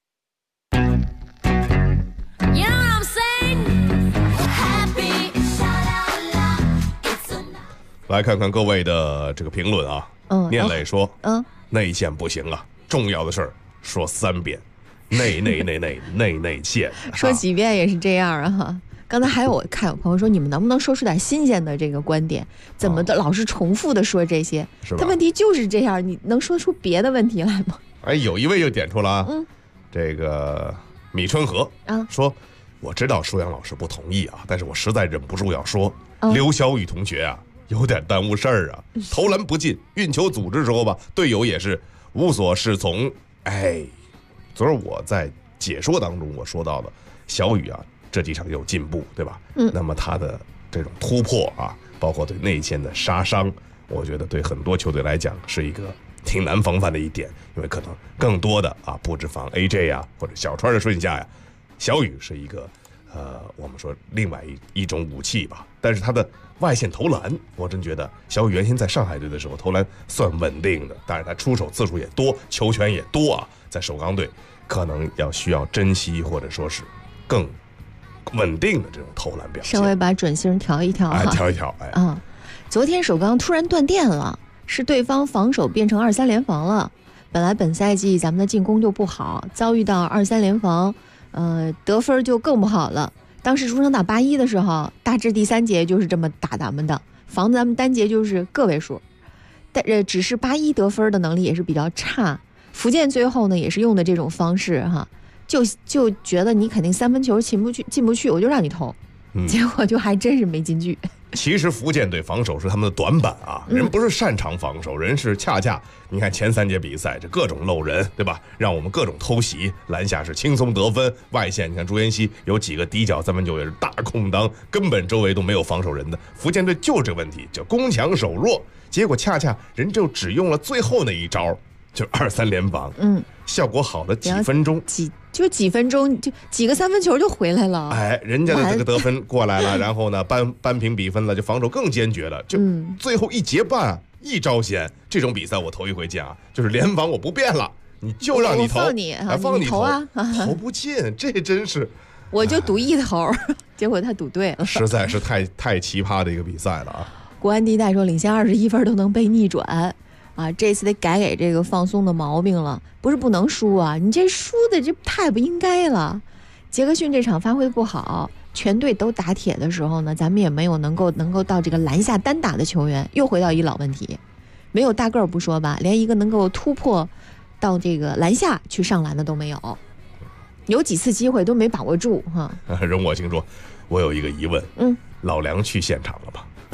来看看各位的这个评论念磊说内线不行重要的事儿说3遍，内线说几遍也是这样刚才还有我看有朋友说，你们能不能说出点新鲜的这个观点？怎么的老是重复的说这些？他问题就是这样，你能说出别的问题来吗？ 有一位就点出了这个米春和说，我知道舒阳老师不同意但是我实在忍不住要说，刘晓宇同学有点耽误事儿投篮不进，运球组织时候吧，队友也是无所适从。昨儿我在解说当中我说到了小宇这几场有进步，对吧？那么他的这种突破包括对内线的杀伤，我觉得对很多球队来讲是一个挺难防范的一点，因为可能更多的布置防 AJ 或者小川的顺下小宇是一个我们说另外一种武器吧。但是他的外线投篮，我真觉得小宇原先在上海队的时候投篮算稳定的，但是他出手次数也多，球权也多在首钢队可能需要珍惜，或者说是更稳定的这种投篮表现， 稍微把准星调一调调一调昨天首钢突然断电了，是对方防守变成2-3联防了。本来本赛季咱们的进攻就不好，遭遇到2-3联防得分就更不好了。当时主场打8-1的时候，大致第3节就是这么打咱们的，防咱们单节就是个位数，但只是8-1得分的能力也是比较差。福建最后呢也是用的这种方式就觉得你肯定3分球进不去，我就让你投，结果就还真是没进去。 其实福建队防守是他们的短板人不是擅长防守，人是恰你看前3节比赛这各种漏人，对吧？让我们各种偷袭，篮下是轻松得分，外线你看朱彦曦有几个底角3分球也是大空当，根本周围都没有防守人的。福建队就这问题，叫攻强守弱，结果恰人就只用了最后那一招，就2-3联防，效果好了几分钟， 几分钟就几个3分球就回来了， 人家的这个得分过来了，然后呢扳平比分了，就防守更坚决了，就最后1节半一招鲜。这种比赛我头一回见就是联防我不变了，你就让你投，放你投投不进，这真是我就赌1投结果他赌对了， 实在是太奇葩的一个比赛了国安第一代说领先21分都能被逆转这次得改给这个放松的毛病了，不是不能输你这输的这太不应该了。杰克逊这场发挥不好，全队都打铁的时候呢，咱们也没有能够到这个篮下单打的球员，又回到一老问题，没有大个儿不说吧，连一个能够突破到这个篮下去上篮的都没有，有几次机会都没把握住容我清说，我有一个疑问，老梁去现场了吧？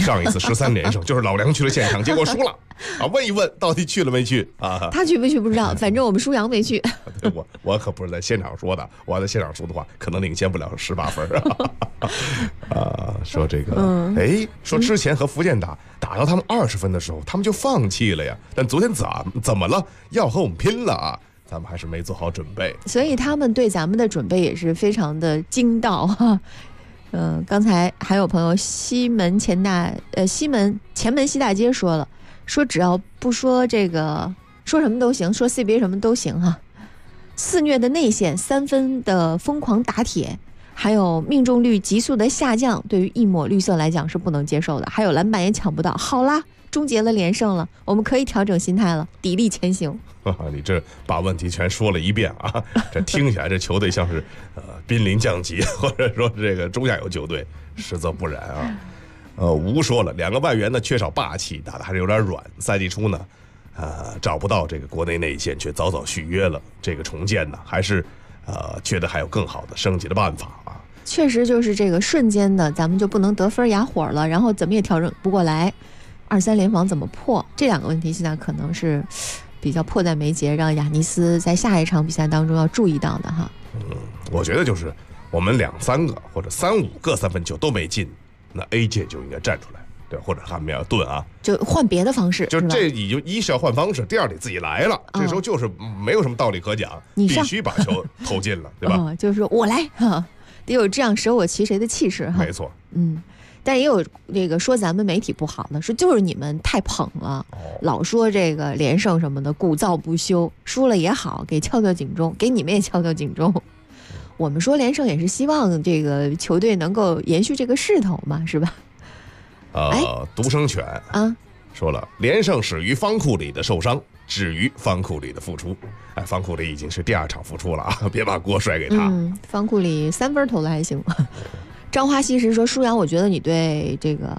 上一次13连胜就是老梁去了现场，结果输了啊！问一问到底去了没去啊？ 他去没去不知道，反正我们舒阳没去。 我可不是在现场说的，我要在现场说的话，可能领先不了18分啊。说这个，说之前和福建打到他们20分的时候，他们就放弃了呀。但昨天怎么了？要和我们拼了啊！咱们还是没做好准备， 所以他们对咱们的准备也是非常的精到哈。刚才还有朋友前门西大街说只要不说这个，说什么都行，说 CBA 什么都行哈。肆虐的内线，3分的疯狂打铁，还有命中率急速的下降，对于一抹绿色来讲是不能接受的。还有篮板也抢不到，好啦，终结了连胜了，我们可以调整心态了，砥砺前行。 你这把问题全说了一遍啊！这听起来这球队像是濒临降级，或者说这个中下游球队，实则不然啊。吴说了，2个外援呢缺少霸气，打得还是有点软。赛季初呢，找不到这个国内内线，却早早续约了。这个重建呢，还是觉得还有更好的升级的办法啊。 确实就是这个瞬间的，咱们就不能得分哑火了，然后怎么也调整不过来，2-3联防怎么破？这2个问题现在可能是比较迫在眉睫，让亚尼斯在下一场比赛当中要注意到的哈。 我觉得就是我们2-3个或者3-5个3分球都没进，那 AJ 就应该站出来，对，或者汉密尔顿啊， 就换别的方式， 就这已经一是要换方式，第二得自己来了。这时候就是没有什么道理可讲，必须把球投进了，对吧？ 就是说我来哈，得有这样舍我其谁的气势哈。 没错， 但也有这个说咱们媒体不好的，说就是你们太捧了，老说这个连胜什么的，鼓噪不休，输了也好，给敲敲警钟，给你们也敲敲警钟。我们说连胜也是希望这个球队能够延续这个势头嘛，是吧？ 独生犬啊说了，连胜始于方库里的受伤，止于方库里的复出。方库里已经是第2场复出了啊，别把锅甩给他。 方库里3分投的还行。张花西施说，舒阳，我觉得你对这个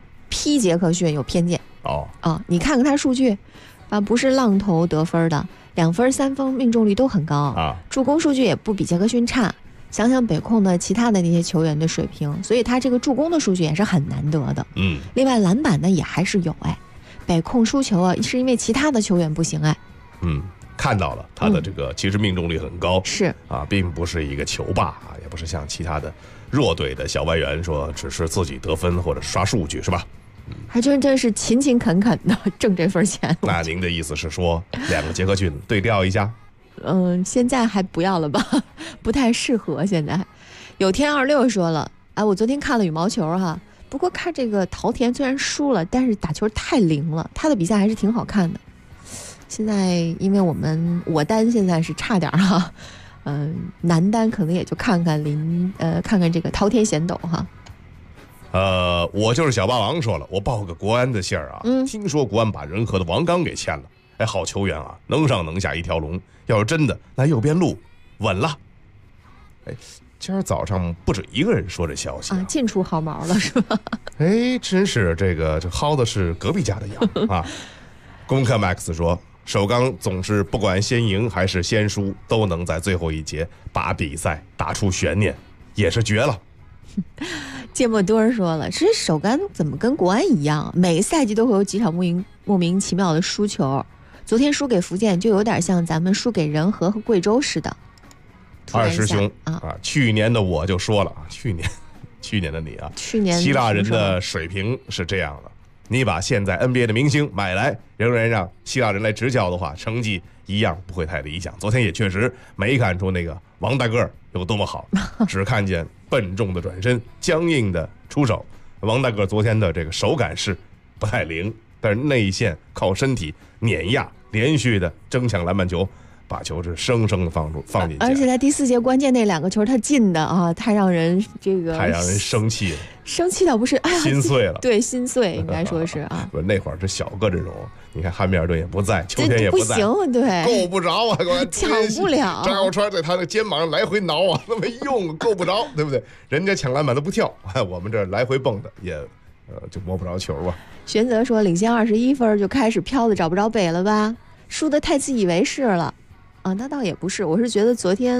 P杰克逊有偏见你看看他数据不是浪投得分的，2分3分命中率都很高助攻数据也不比杰克逊差。想想北控的其他的那些球员的水平，所以他这个助攻的数据也是很难得的。另外篮板呢也还是有北控输球是因为其他的球员不行看到了他的这个其实命中率很高， 是并不是一个球霸也不是像其他的弱队的小外援说只是自己得分或者刷数据，是吧？ 还真是勤勤恳恳的挣这份钱。 那您的意思是说2个杰克逊对调一下？ 现在还不要了吧，不太适合。现在有天26说了，我昨天看了羽毛球哈，不过看这个桃田虽然输了，但是打球太灵了，他的比赛还是挺好看的。现在因为我单现在是差点哈，男单可能也就看看这个桃田贤斗哈。 我就是小霸王说了，我报个国安的信儿啊，听说国安把仁和的王刚给签了，好球员啊，能上能下一条龙。要是真的，那右边路稳了。今儿早上不止一个人说这消息进出毫毛了是吧？ 真是这薅的是隔壁家的羊啊。攻克 Max 说，首钢总是不管先赢还是先输，都能在最后一节把比赛打出悬念，也是绝了。 芥末多人说了，其实首钢怎么跟国安一样，每个赛季都会有几场莫名其妙的输球。昨天输给福建就有点像咱们输给仁和和贵州似的。 二师兄去年的我就说了，去年的你去年希腊人的水平是这样的，你把现在 NBA 的明星买来，仍然让希腊人来执教的话，成绩一样不会太理想。昨天也确实没看出那个王大个有多么好，只看见笨重的转身，僵硬的出手。王大个昨天的这个手感是不太灵，但是内线靠身体碾压，连续的争抢篮板球，把球是生生的放进去。 而且在第4节关键那2个球他进的太让人生气了。 生气倒不是， 心碎了。 对，心碎应该说是不是那会儿是小个阵容，你看汉密尔顿也不在，秋天也不在， 不行，对， 够不着抢不了。 张耀川在他的肩膀上来回挠那么用够不着，对不对？人家抢篮板都不跳，我们这来回蹦的也就摸不着球吧。 玄泽说，领先21分就开始飘的找不着北了吧？输的太自以为是了那倒也不是，我是觉得昨天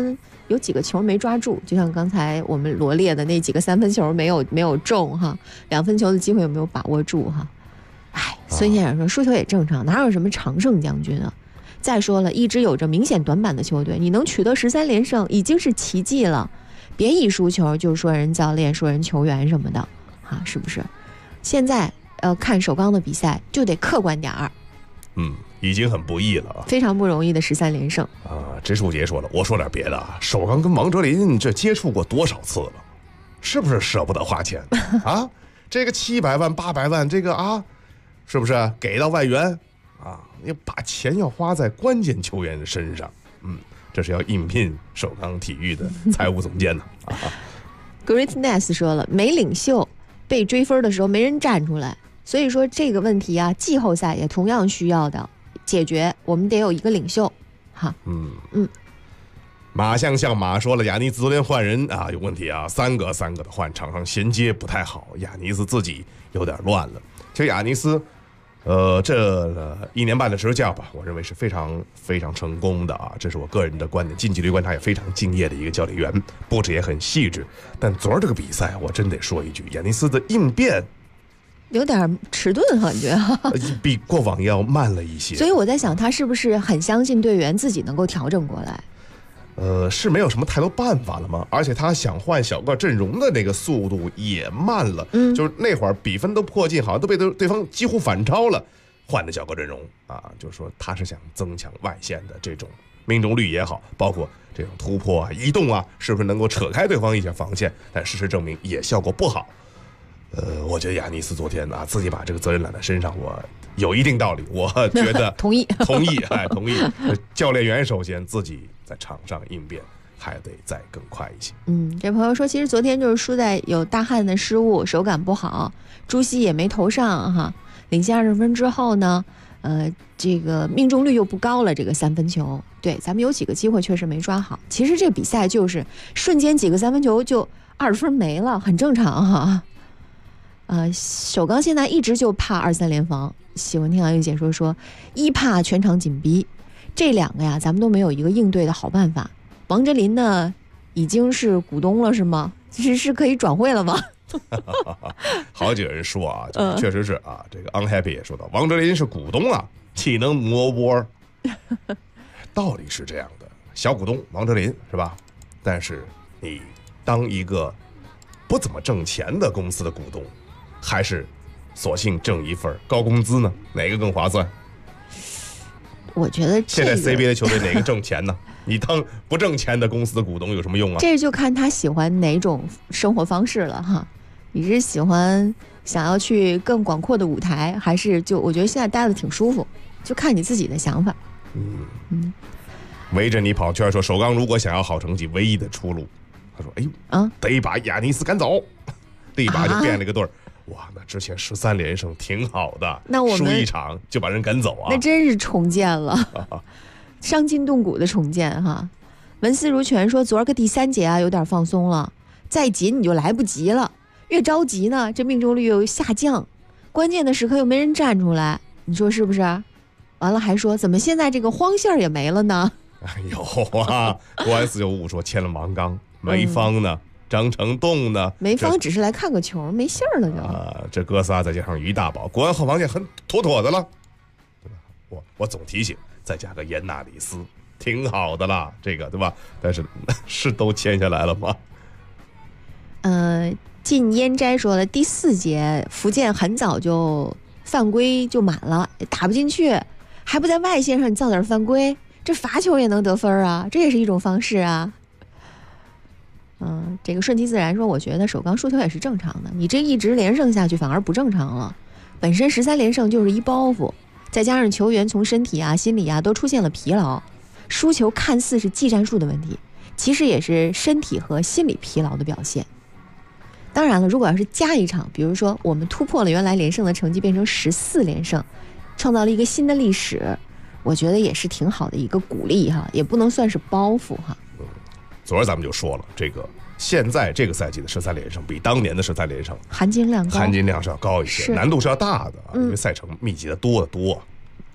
有几个球没抓住，就像刚才我们罗列的那几个3分球没有中哈，2分球的机会有没有把握住哈？哎，孙先生说输球也正常，哪有什么常胜将军啊？再说了，一支有着明显短板的球队，你能取得13连胜已经是奇迹了，别一输球就说人教练、说人球员什么的，啊，是不是？现在看首钢的比赛就得客观点儿。 已经很不易了啊， 非常不容易的13连胜啊。植树杰说了，我说点别的啊，首钢跟王哲林这接触过多少次了，是不是舍不得花钱啊？这个700万、800万，这个啊，是不是给到外援啊？你把钱要花在关键球员的身上，这是要应聘首钢体育的财务总监呢。 Greatness 说了，没领袖，被追分的时候没人站出来，所以说这个问题啊，季后赛也同样需要的解决，我们得有一个领袖，哈。 马像马说了，亚尼斯昨天换人啊有问题啊，三个的换，场上衔接不太好，亚尼斯自己有点乱了。其实亚尼斯，这1年半的执教吧，我认为是非常非常成功的啊，这是我个人的观点。近距离观察也非常敬业的一个教练员，布置也很细致。但昨儿这个比赛，我真得说一句，亚尼斯的应变有点迟钝，感觉比过往要慢了一些。 所以我在想，他是不是很相信队员自己能够调整过来？ 是没有什么太多办法了吗？而且他想换小个阵容的那个速度也慢了，就是那会儿比分都迫近，好像都被对方几乎反超了，换的小个阵容啊，就是说他是想增强外线的这种命中率也好，包括这种突破啊、移动啊，是不是能够扯开对方一些防线？但事实证明也效果不好。我觉得亚尼斯昨天啊自己把这个责任揽在身上，我有一定道理，我觉得同意。 教练员首先自己在场上应变还得再更快一些。 这朋友说，其实昨天就是输在有大汉的失误，手感不好，朱熹也没投上哈。领先20分之后呢，这个命中率又不高了，这个3分球，对，咱们有几个机会确实没抓好。其实这比赛就是瞬间几个3分球就20分没了，很正常哈。首钢现在一直就怕2-3联防，喜欢听杨玉解说说，一怕全场紧逼，这两个呀，咱们都没有一个应对的好办法。王哲林呢，已经是股东了是吗？是可以转会了吗？ 好几个人说啊，确实是啊，这个 Unhappy 也说到，王哲林是股东啊，岂能摸窝？道理是这样的，小股东王哲林是吧？但是你当一个不怎么挣钱的公司的股东，还是索性挣一份高工资呢？哪个更划算？ 我觉得现在 CBA 的球队哪个挣钱呢？你当不挣钱的公司的股东有什么用啊？ 这就看他喜欢哪种生活方式了哈。你是喜欢想要去更广阔的舞台，还是就我觉得现在待的挺舒服，就看你自己的想法。 围着你跑圈说，首钢如果想要好成绩，唯一的出路，他说：“得把亚尼斯赶走。”立马就变了个队儿。哇，那之前13连胜挺好的， 那我们输一场就把人赶走啊， 那真是重建了，伤筋动骨的重建哈。文思如泉说，昨儿个第3节啊有点放松了，再紧你就来不及了，越着急呢，这命中率又下降，关键的时刻又没人站出来，你说是不是？完了还说怎么现在这个荒线也没了呢？ 有啊，国安495说签了王刚，梅芳呢？张成栋呢？ 梅芳只是来看个球，没信儿了就。 这哥仨再加上于大宝，国安后防线很妥的了，对吧？我总提醒，再加个严纳里斯，挺好的啦，这个对吧？但是都签下来了吗？ 晋烟斋说了，第4节福建很早就犯规就满了，打不进去，还不在外线上你造点犯规，这罚球也能得分啊，这也是一种方式啊。这个顺其自然说，我觉得首钢输球也是正常的，你这一直连胜下去反而不正常了。本身13连胜就是一包袱，再加上球员从身体啊、心理啊都出现了疲劳，输球看似是技战术的问题，其实也是身体和心理疲劳的表现。当然了，如果要是加一场，比如说我们突破了原来连胜的成绩，变成14连胜，创造了一个新的历史，我觉得也是挺好的一个鼓励哈，也不能算是包袱哈。 昨儿咱们就说了，这个现在这个赛季的13连胜比当年的13连胜含金量高， 含金量是要高一些，难度是要大的，因为赛程密集的多。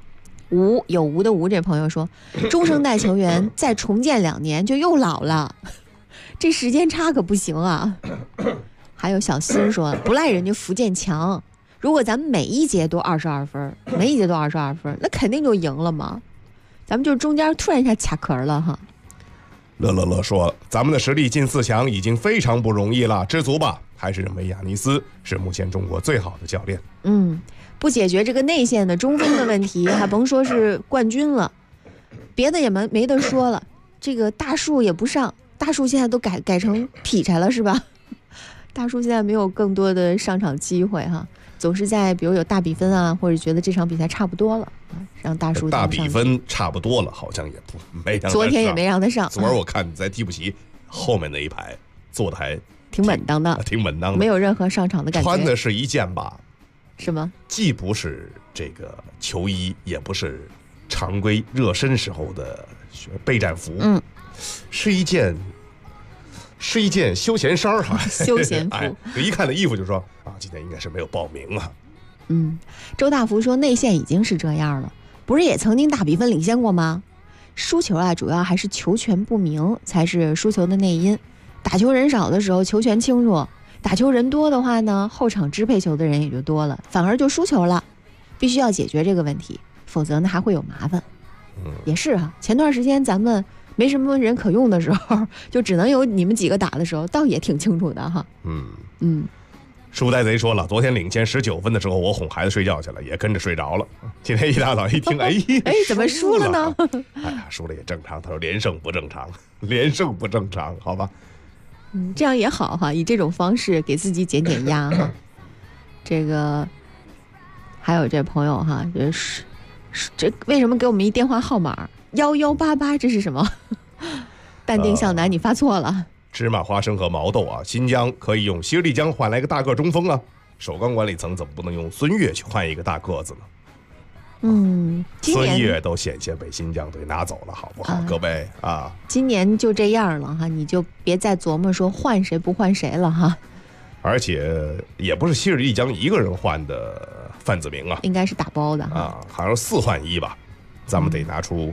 有无的无这朋友说，中生代球员再重建2年就又老了，这时间差可不行啊。还有小新说，不赖人家福建强，如果咱们每一节都22分，那肯定就赢了嘛。咱们就中间突然一下卡壳了哈。 乐说，咱们的实力进4强已经非常不容易了，知足吧。还是认为亚尼斯是目前中国最好的教练。 不解决这个内线的中锋的问题，还甭说是冠军了，别的也没得说了。这个大树也不上，大树现在都改成劈柴了是吧？大树现在没有更多的上场机会哈，总是在比如有大比分啊，或者觉得这场比赛差不多了，让大树大比分差不多了，好像也没让他上， 昨天也没让他上。 昨儿我看你在替补席后面那一排坐的还挺稳当的，没有任何上场的感觉。 穿的是一件吧？ 是吗？ 既不是这个球衣，也不是常规热身时候的备战服，是一件休闲衫哈， 休闲服。 一看那衣服就说啊，今天应该是没有报名啊。 周大福说，内线已经是这样了，不是也曾经大比分领先过吗？输球啊，主要还是球权不明才是输球的内因。打球人少的时候球权清楚，打球人多的话呢，后场支配球的人也就多了，反而就输球了。必须要解决这个问题，否则呢还会有麻烦。也是啊，前段时间咱们没什么人可用的时候，就只能有你们几个打的时候，倒也挺清楚的哈。 书呆贼说了，昨天领先19分的时候，我哄孩子睡觉去了，也跟着睡着了。今天一大早一听， 怎么输了呢？ 输了也正常。他说连胜不正常，好吧。 这样也好哈，以这种方式给自己减压哈。这个还有这朋友哈，这为什么给我们一电话号码1188？这是什么？淡定向南，你发错了。 芝麻花生和毛豆啊，新疆可以用西丽江换来个大个中锋啊，首钢管理层怎么不能用孙悦去换一个大个子呢？孙悦都险些被新疆队拿走了，好不好，各位啊？ 今年就这样了哈，你就别再琢磨说换谁不换谁了哈。 而且也不是西丽江一个人换的范子铭啊， 应该是打包的好像4换1吧，咱们得拿出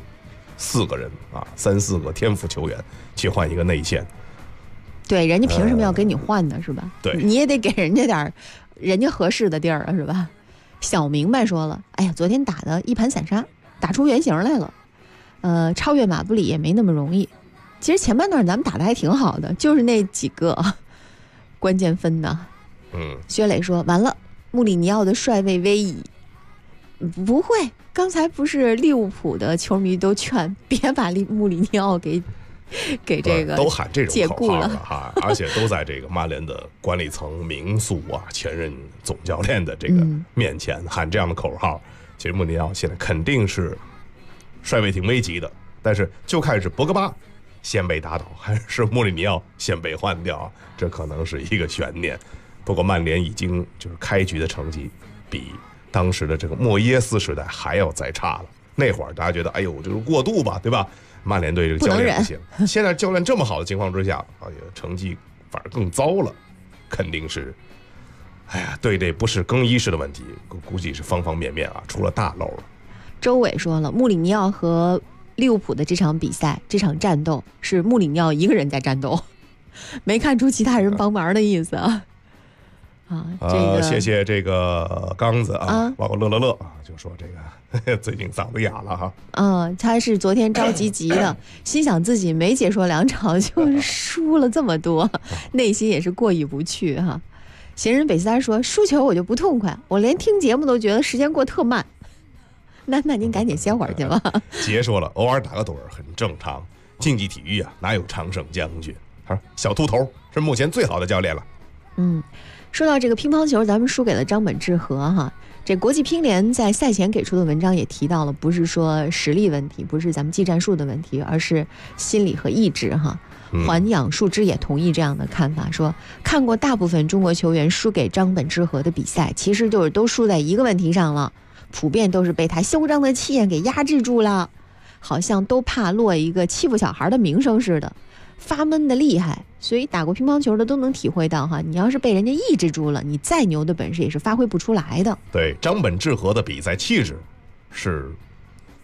4个人啊，3、4个天赋球员去换一个内线。 对，人家凭什么要给你换的是吧？ 对， 你也得给人家点人家合适的地儿啊，是吧？小明白说了，哎呀，昨天打的一盘散沙，打出原形来了。超越马布里也没那么容易。其实前半段咱们打的还挺好的，就是那几个关键分的。薛磊说完了，穆里尼奥的帅位危矣。不会，刚才不是利物浦的球迷都劝别把穆里尼奥给这个都喊这种口号了哈，而且都在这个曼联的管理层名宿啊、前任总教练的这个面前喊这样的口号。其实穆里尼奥现在肯定是帅位挺危急的，但是就看是博格巴先被打倒，还是穆里尼奥先被换掉，这可能是一个悬念。不过曼联已经就是开局的成绩比当时的这个莫耶斯时代还要再差了。那会儿大家觉得哎呦就是过渡吧，对吧？曼联队这个教练不行，现在教练这么好的情况之下，哎呀，成绩反而更糟了，肯定是，哎呀，对，这不是更衣室的问题，估计是方方面面啊，出了大漏了。 周伟说了，穆里尼奥和利物浦的这场比赛，这场战斗是穆里尼奥一个人在战斗，没看出其他人帮忙的意思啊。 谢谢这个刚子啊，包括乐啊，就说这个最近嗓子哑了哈。 他是昨天着急的，心想自己没解说2场就输了这么多，内心也是过意不去哈。闲人北三说，输球我就不痛快，我连听节目都觉得时间过特慢。那您赶紧歇会儿去吧。 杰说了，偶尔打个盹很正常，竞技体育啊哪有常胜将军？小秃头是目前最好的教练了。 说到这个乒乓球，咱们输给了张本智和哈。这国际乒联在赛前给出的文章也提到了，不是说实力问题，不是咱们技战术的问题，而是心理和意志哈。环养树枝也同意这样的看法，说看过大部分中国球员输给张本智和的比赛，其实就是都输在一个问题上了，普遍都是被他嚣张的气焰给压制住了，好像都怕落一个欺负小孩的名声似的，发闷的厉害。所以打过乒乓球的都能体会到哈，你要是被人家抑制住了，你再牛的本事也是发挥不出来的。 对，张本智和的比赛气质是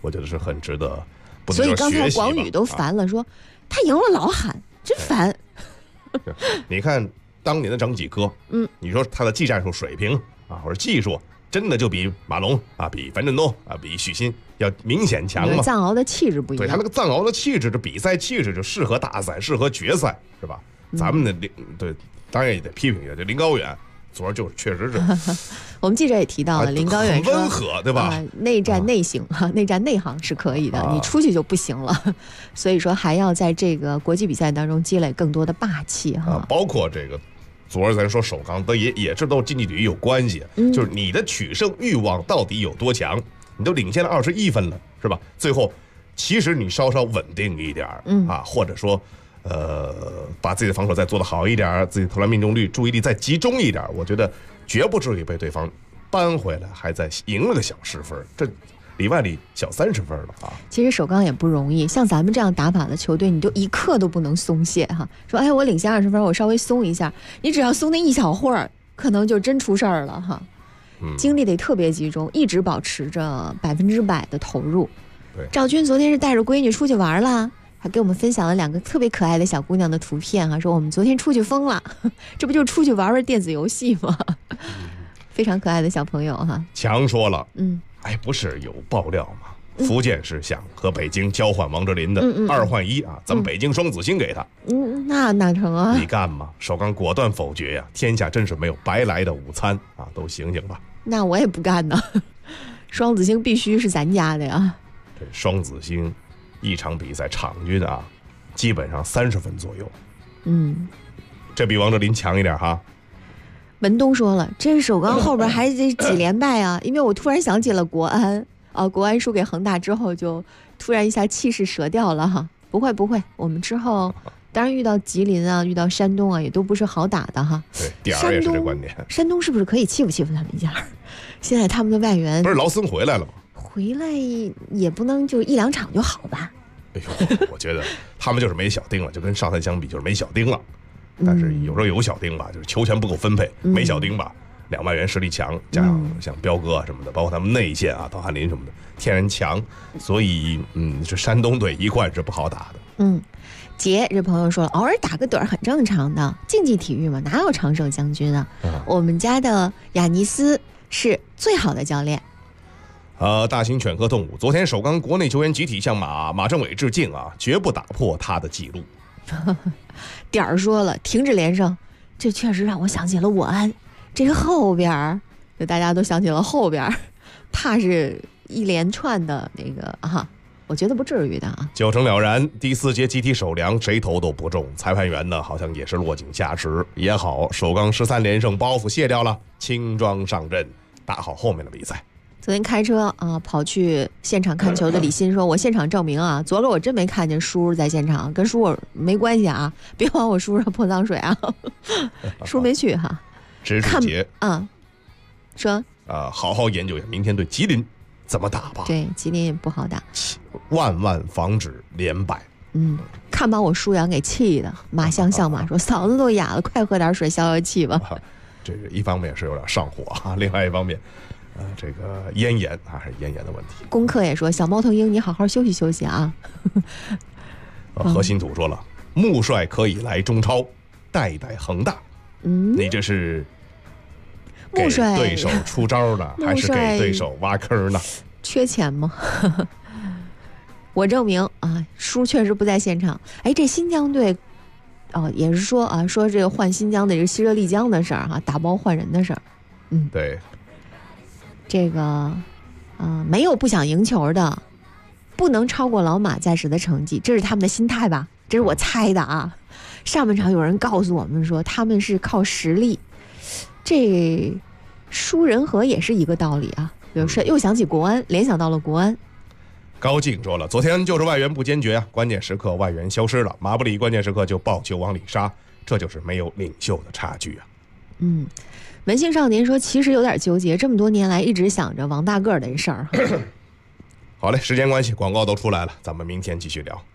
我觉得是很值得。 所以刚才广宇都烦了，说他赢了老喊，真烦。 你看当年的张继科，你说他的技战术水平啊，或者技术，真的就比马龙啊，比樊振东啊，比许昕要明显强吗？ 藏獒的气质不一样。 对他那个藏獒的气质，这比赛气质就适合大赛，适合决赛，是吧？咱们的对，当然也得批评一下，这林高远。昨儿就确实是， 我们记者也提到了，林高远说很温和，对吧？ 内战内行，内战内行是可以的，你出去就不行了。所以说还要在这个国际比赛当中积累更多的霸气哈。 包括这个，昨儿咱说首钢，也这都竞技体育有关系，就是你的取胜欲望到底有多强？你都领先了21分了，是吧？最后其实你稍稍稳定一点啊，或者说。把自己的防守再做得好一点，自己投篮命中率、注意力再集中一点，我觉得绝不至于被对方扳回来，还在赢了个小10分，这里外里小30分了啊！ 其实首钢也不容易，像咱们这样打法的球队，你就一刻都不能松懈哈。说哎，我领先20分，我稍微松一下，你只要松那一小会儿，可能就真出事儿了哈。精力得特别集中，一直保持着100%的投入。 对， 赵军昨天是带着闺女出去玩了。还给我们分享了2个特别可爱的小姑娘的图片哈，说我们昨天出去疯了，这不就出去玩玩电子游戏吗？非常可爱的小朋友哈。 强说了，哎，不是有爆料吗？福建是想和北京交换王哲林的2换1啊，咱们北京双子星给他。 那哪成啊？ 你干吗？首钢果断否决呀！天下真是没有白来的午餐啊！都醒醒吧。 那我也不干呢，双子星必须是咱家的呀。 这双子星。一场比赛场均啊，基本上30分左右。这比王哲林强一点哈。 文东说了，这首钢后边还得几连败啊？因为我突然想起了国安啊，国安输给恒大之后，就突然一下气势折掉了哈。不会，我们之后当然遇到吉林啊，遇到山东啊，也都不是好打的哈。 对，点儿也是这观点。 山东是不是可以欺负他们一下？现在他们的外援不是劳森回来了吗？ 回来也不能就1-2场就好吧？ 哎呦，我觉得他们就是没小丁了，就跟上赛相比就是没小丁了。但是有时候有小丁吧，就是球权不够分配，没小丁吧，2外援实力强，加上像彪哥什么的，包括他们内线啊，陶汉林什么的，天然强，所以这山东队一贯是不好打的。 杰这朋友说了，偶尔打个盹很正常的，竞技体育嘛，哪有常胜将军啊？我们家的雅尼斯是最好的教练。 大型犬科动物，昨天首钢国内球员集体向马政伟致敬啊，绝不打破他的记录。 点儿说了，停止连胜，这确实让我想起了我安，这个后边就大家都想起了后边，怕是一连串的那个我觉得不至于的啊。 9成了然，第4节集体首凉，谁投都不中，裁判员呢好像也是落井下石。也好，首钢13连胜包袱卸掉了，轻装上阵，打好后面的比赛。 昨天开车跑去现场看球的李欣说，我现场证明啊，昨儿我真没看见叔在现场，跟叔没关系啊，别往我叔上泼脏水啊。叔没去哈。 植树节说好好研究一下明天对吉林怎么打吧。 对，吉林也不好打， 万防止连败。 看把我叔阳给气的，马相说嗓子都哑了，快喝点水消消气吧。 这个一方面是有点上火啊，另外一方面这个咽炎还是咽炎的问题。 功课也说，小猫头鹰你好好休息休息啊。 何新土说了，穆帅可以来中超带恒大。你这是给对手出招呢，还是给对手挖坑呢？ 缺钱吗？我证明啊，叔确实不在现场。哎，这新疆队也是说说这个换新疆的这个西热丽江的事儿打包换人的事儿。 对。 这个没有不想赢球的，不能超过老马在时的成绩，这是他们的心态吧？这是我猜的啊。上半场有人告诉我们说他们是靠实力，这输人和也是一个道理啊。又想起国安，联想到了国安。 高静说了，昨天就是外援不坚决啊，关键时刻外援消失了，马布里关键时刻就抱球往里杀，这就是没有领袖的差距啊。 文星少年说，其实有点纠结，这么多年来一直想着王大个的这事儿。 好嘞，时间关系，广告都出来了，咱们明天继续聊。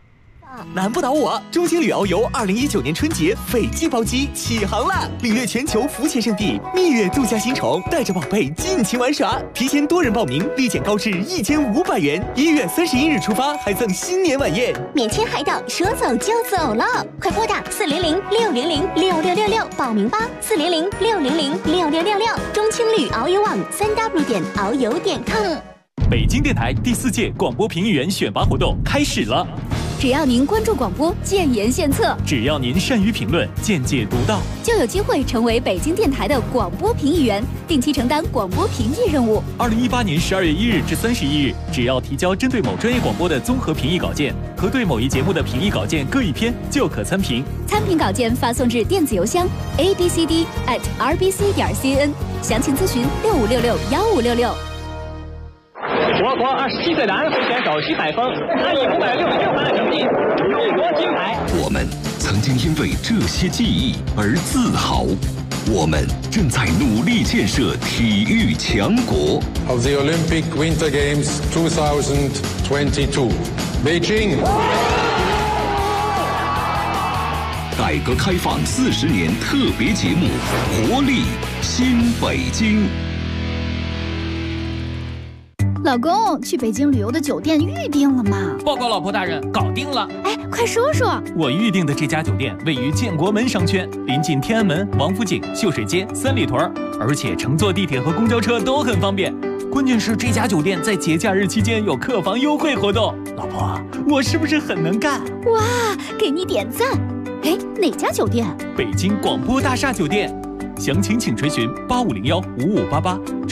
难不倒我！中青旅遨游2019年春节斐济包机启航啦！领略全球浮潜圣地，蜜月度假新宠，带着宝贝尽情玩耍。提前多人报名，立减高至1500元。1月31日出发，还赠新年晚宴， 免签海岛，说走就走了！快拨打400-600-6666报名吧！400-600-6666。中青旅遨游网3w.遨游.com。 北京电台第4届广播评议员选拔活动开始了。 只要您关注广播，建言献策； 只要您善于评论，见解独到， 就有机会成为北京电台的广播评议员，定期承担广播评议任务。 2018年12月1日至31日，只要提交针对某专业广播的综合评议稿件和对某一节目的评议稿件各1篇，就可参评。 参评稿件发送至电子邮箱 abcd@rbc.cn， 详情咨询65661566。 我国27岁的安徽选手徐海峰，他以566分的成绩勇夺金牌。 我们曾经因为这些记忆而自豪，我们正在努力建设体育强国。 Of the Olympic Winter Games 2022, Beijing。 改革开放40年特别节目，活力新北京。 老公，去北京旅游的酒店预定了吗？ 报告老婆大人，搞定了。 哎，快说说。 我预定的这家酒店位于建国门商圈，临近天安门、王府井、秀水街、三里屯，而且乘坐地铁和公交车都很方便。关键是这家酒店在节假日期间有客房优惠活动。老婆，我是不是很能干？ 哇，给你点赞。哎，哪家酒店？ 北京广播大厦酒店。详情请垂询85015588。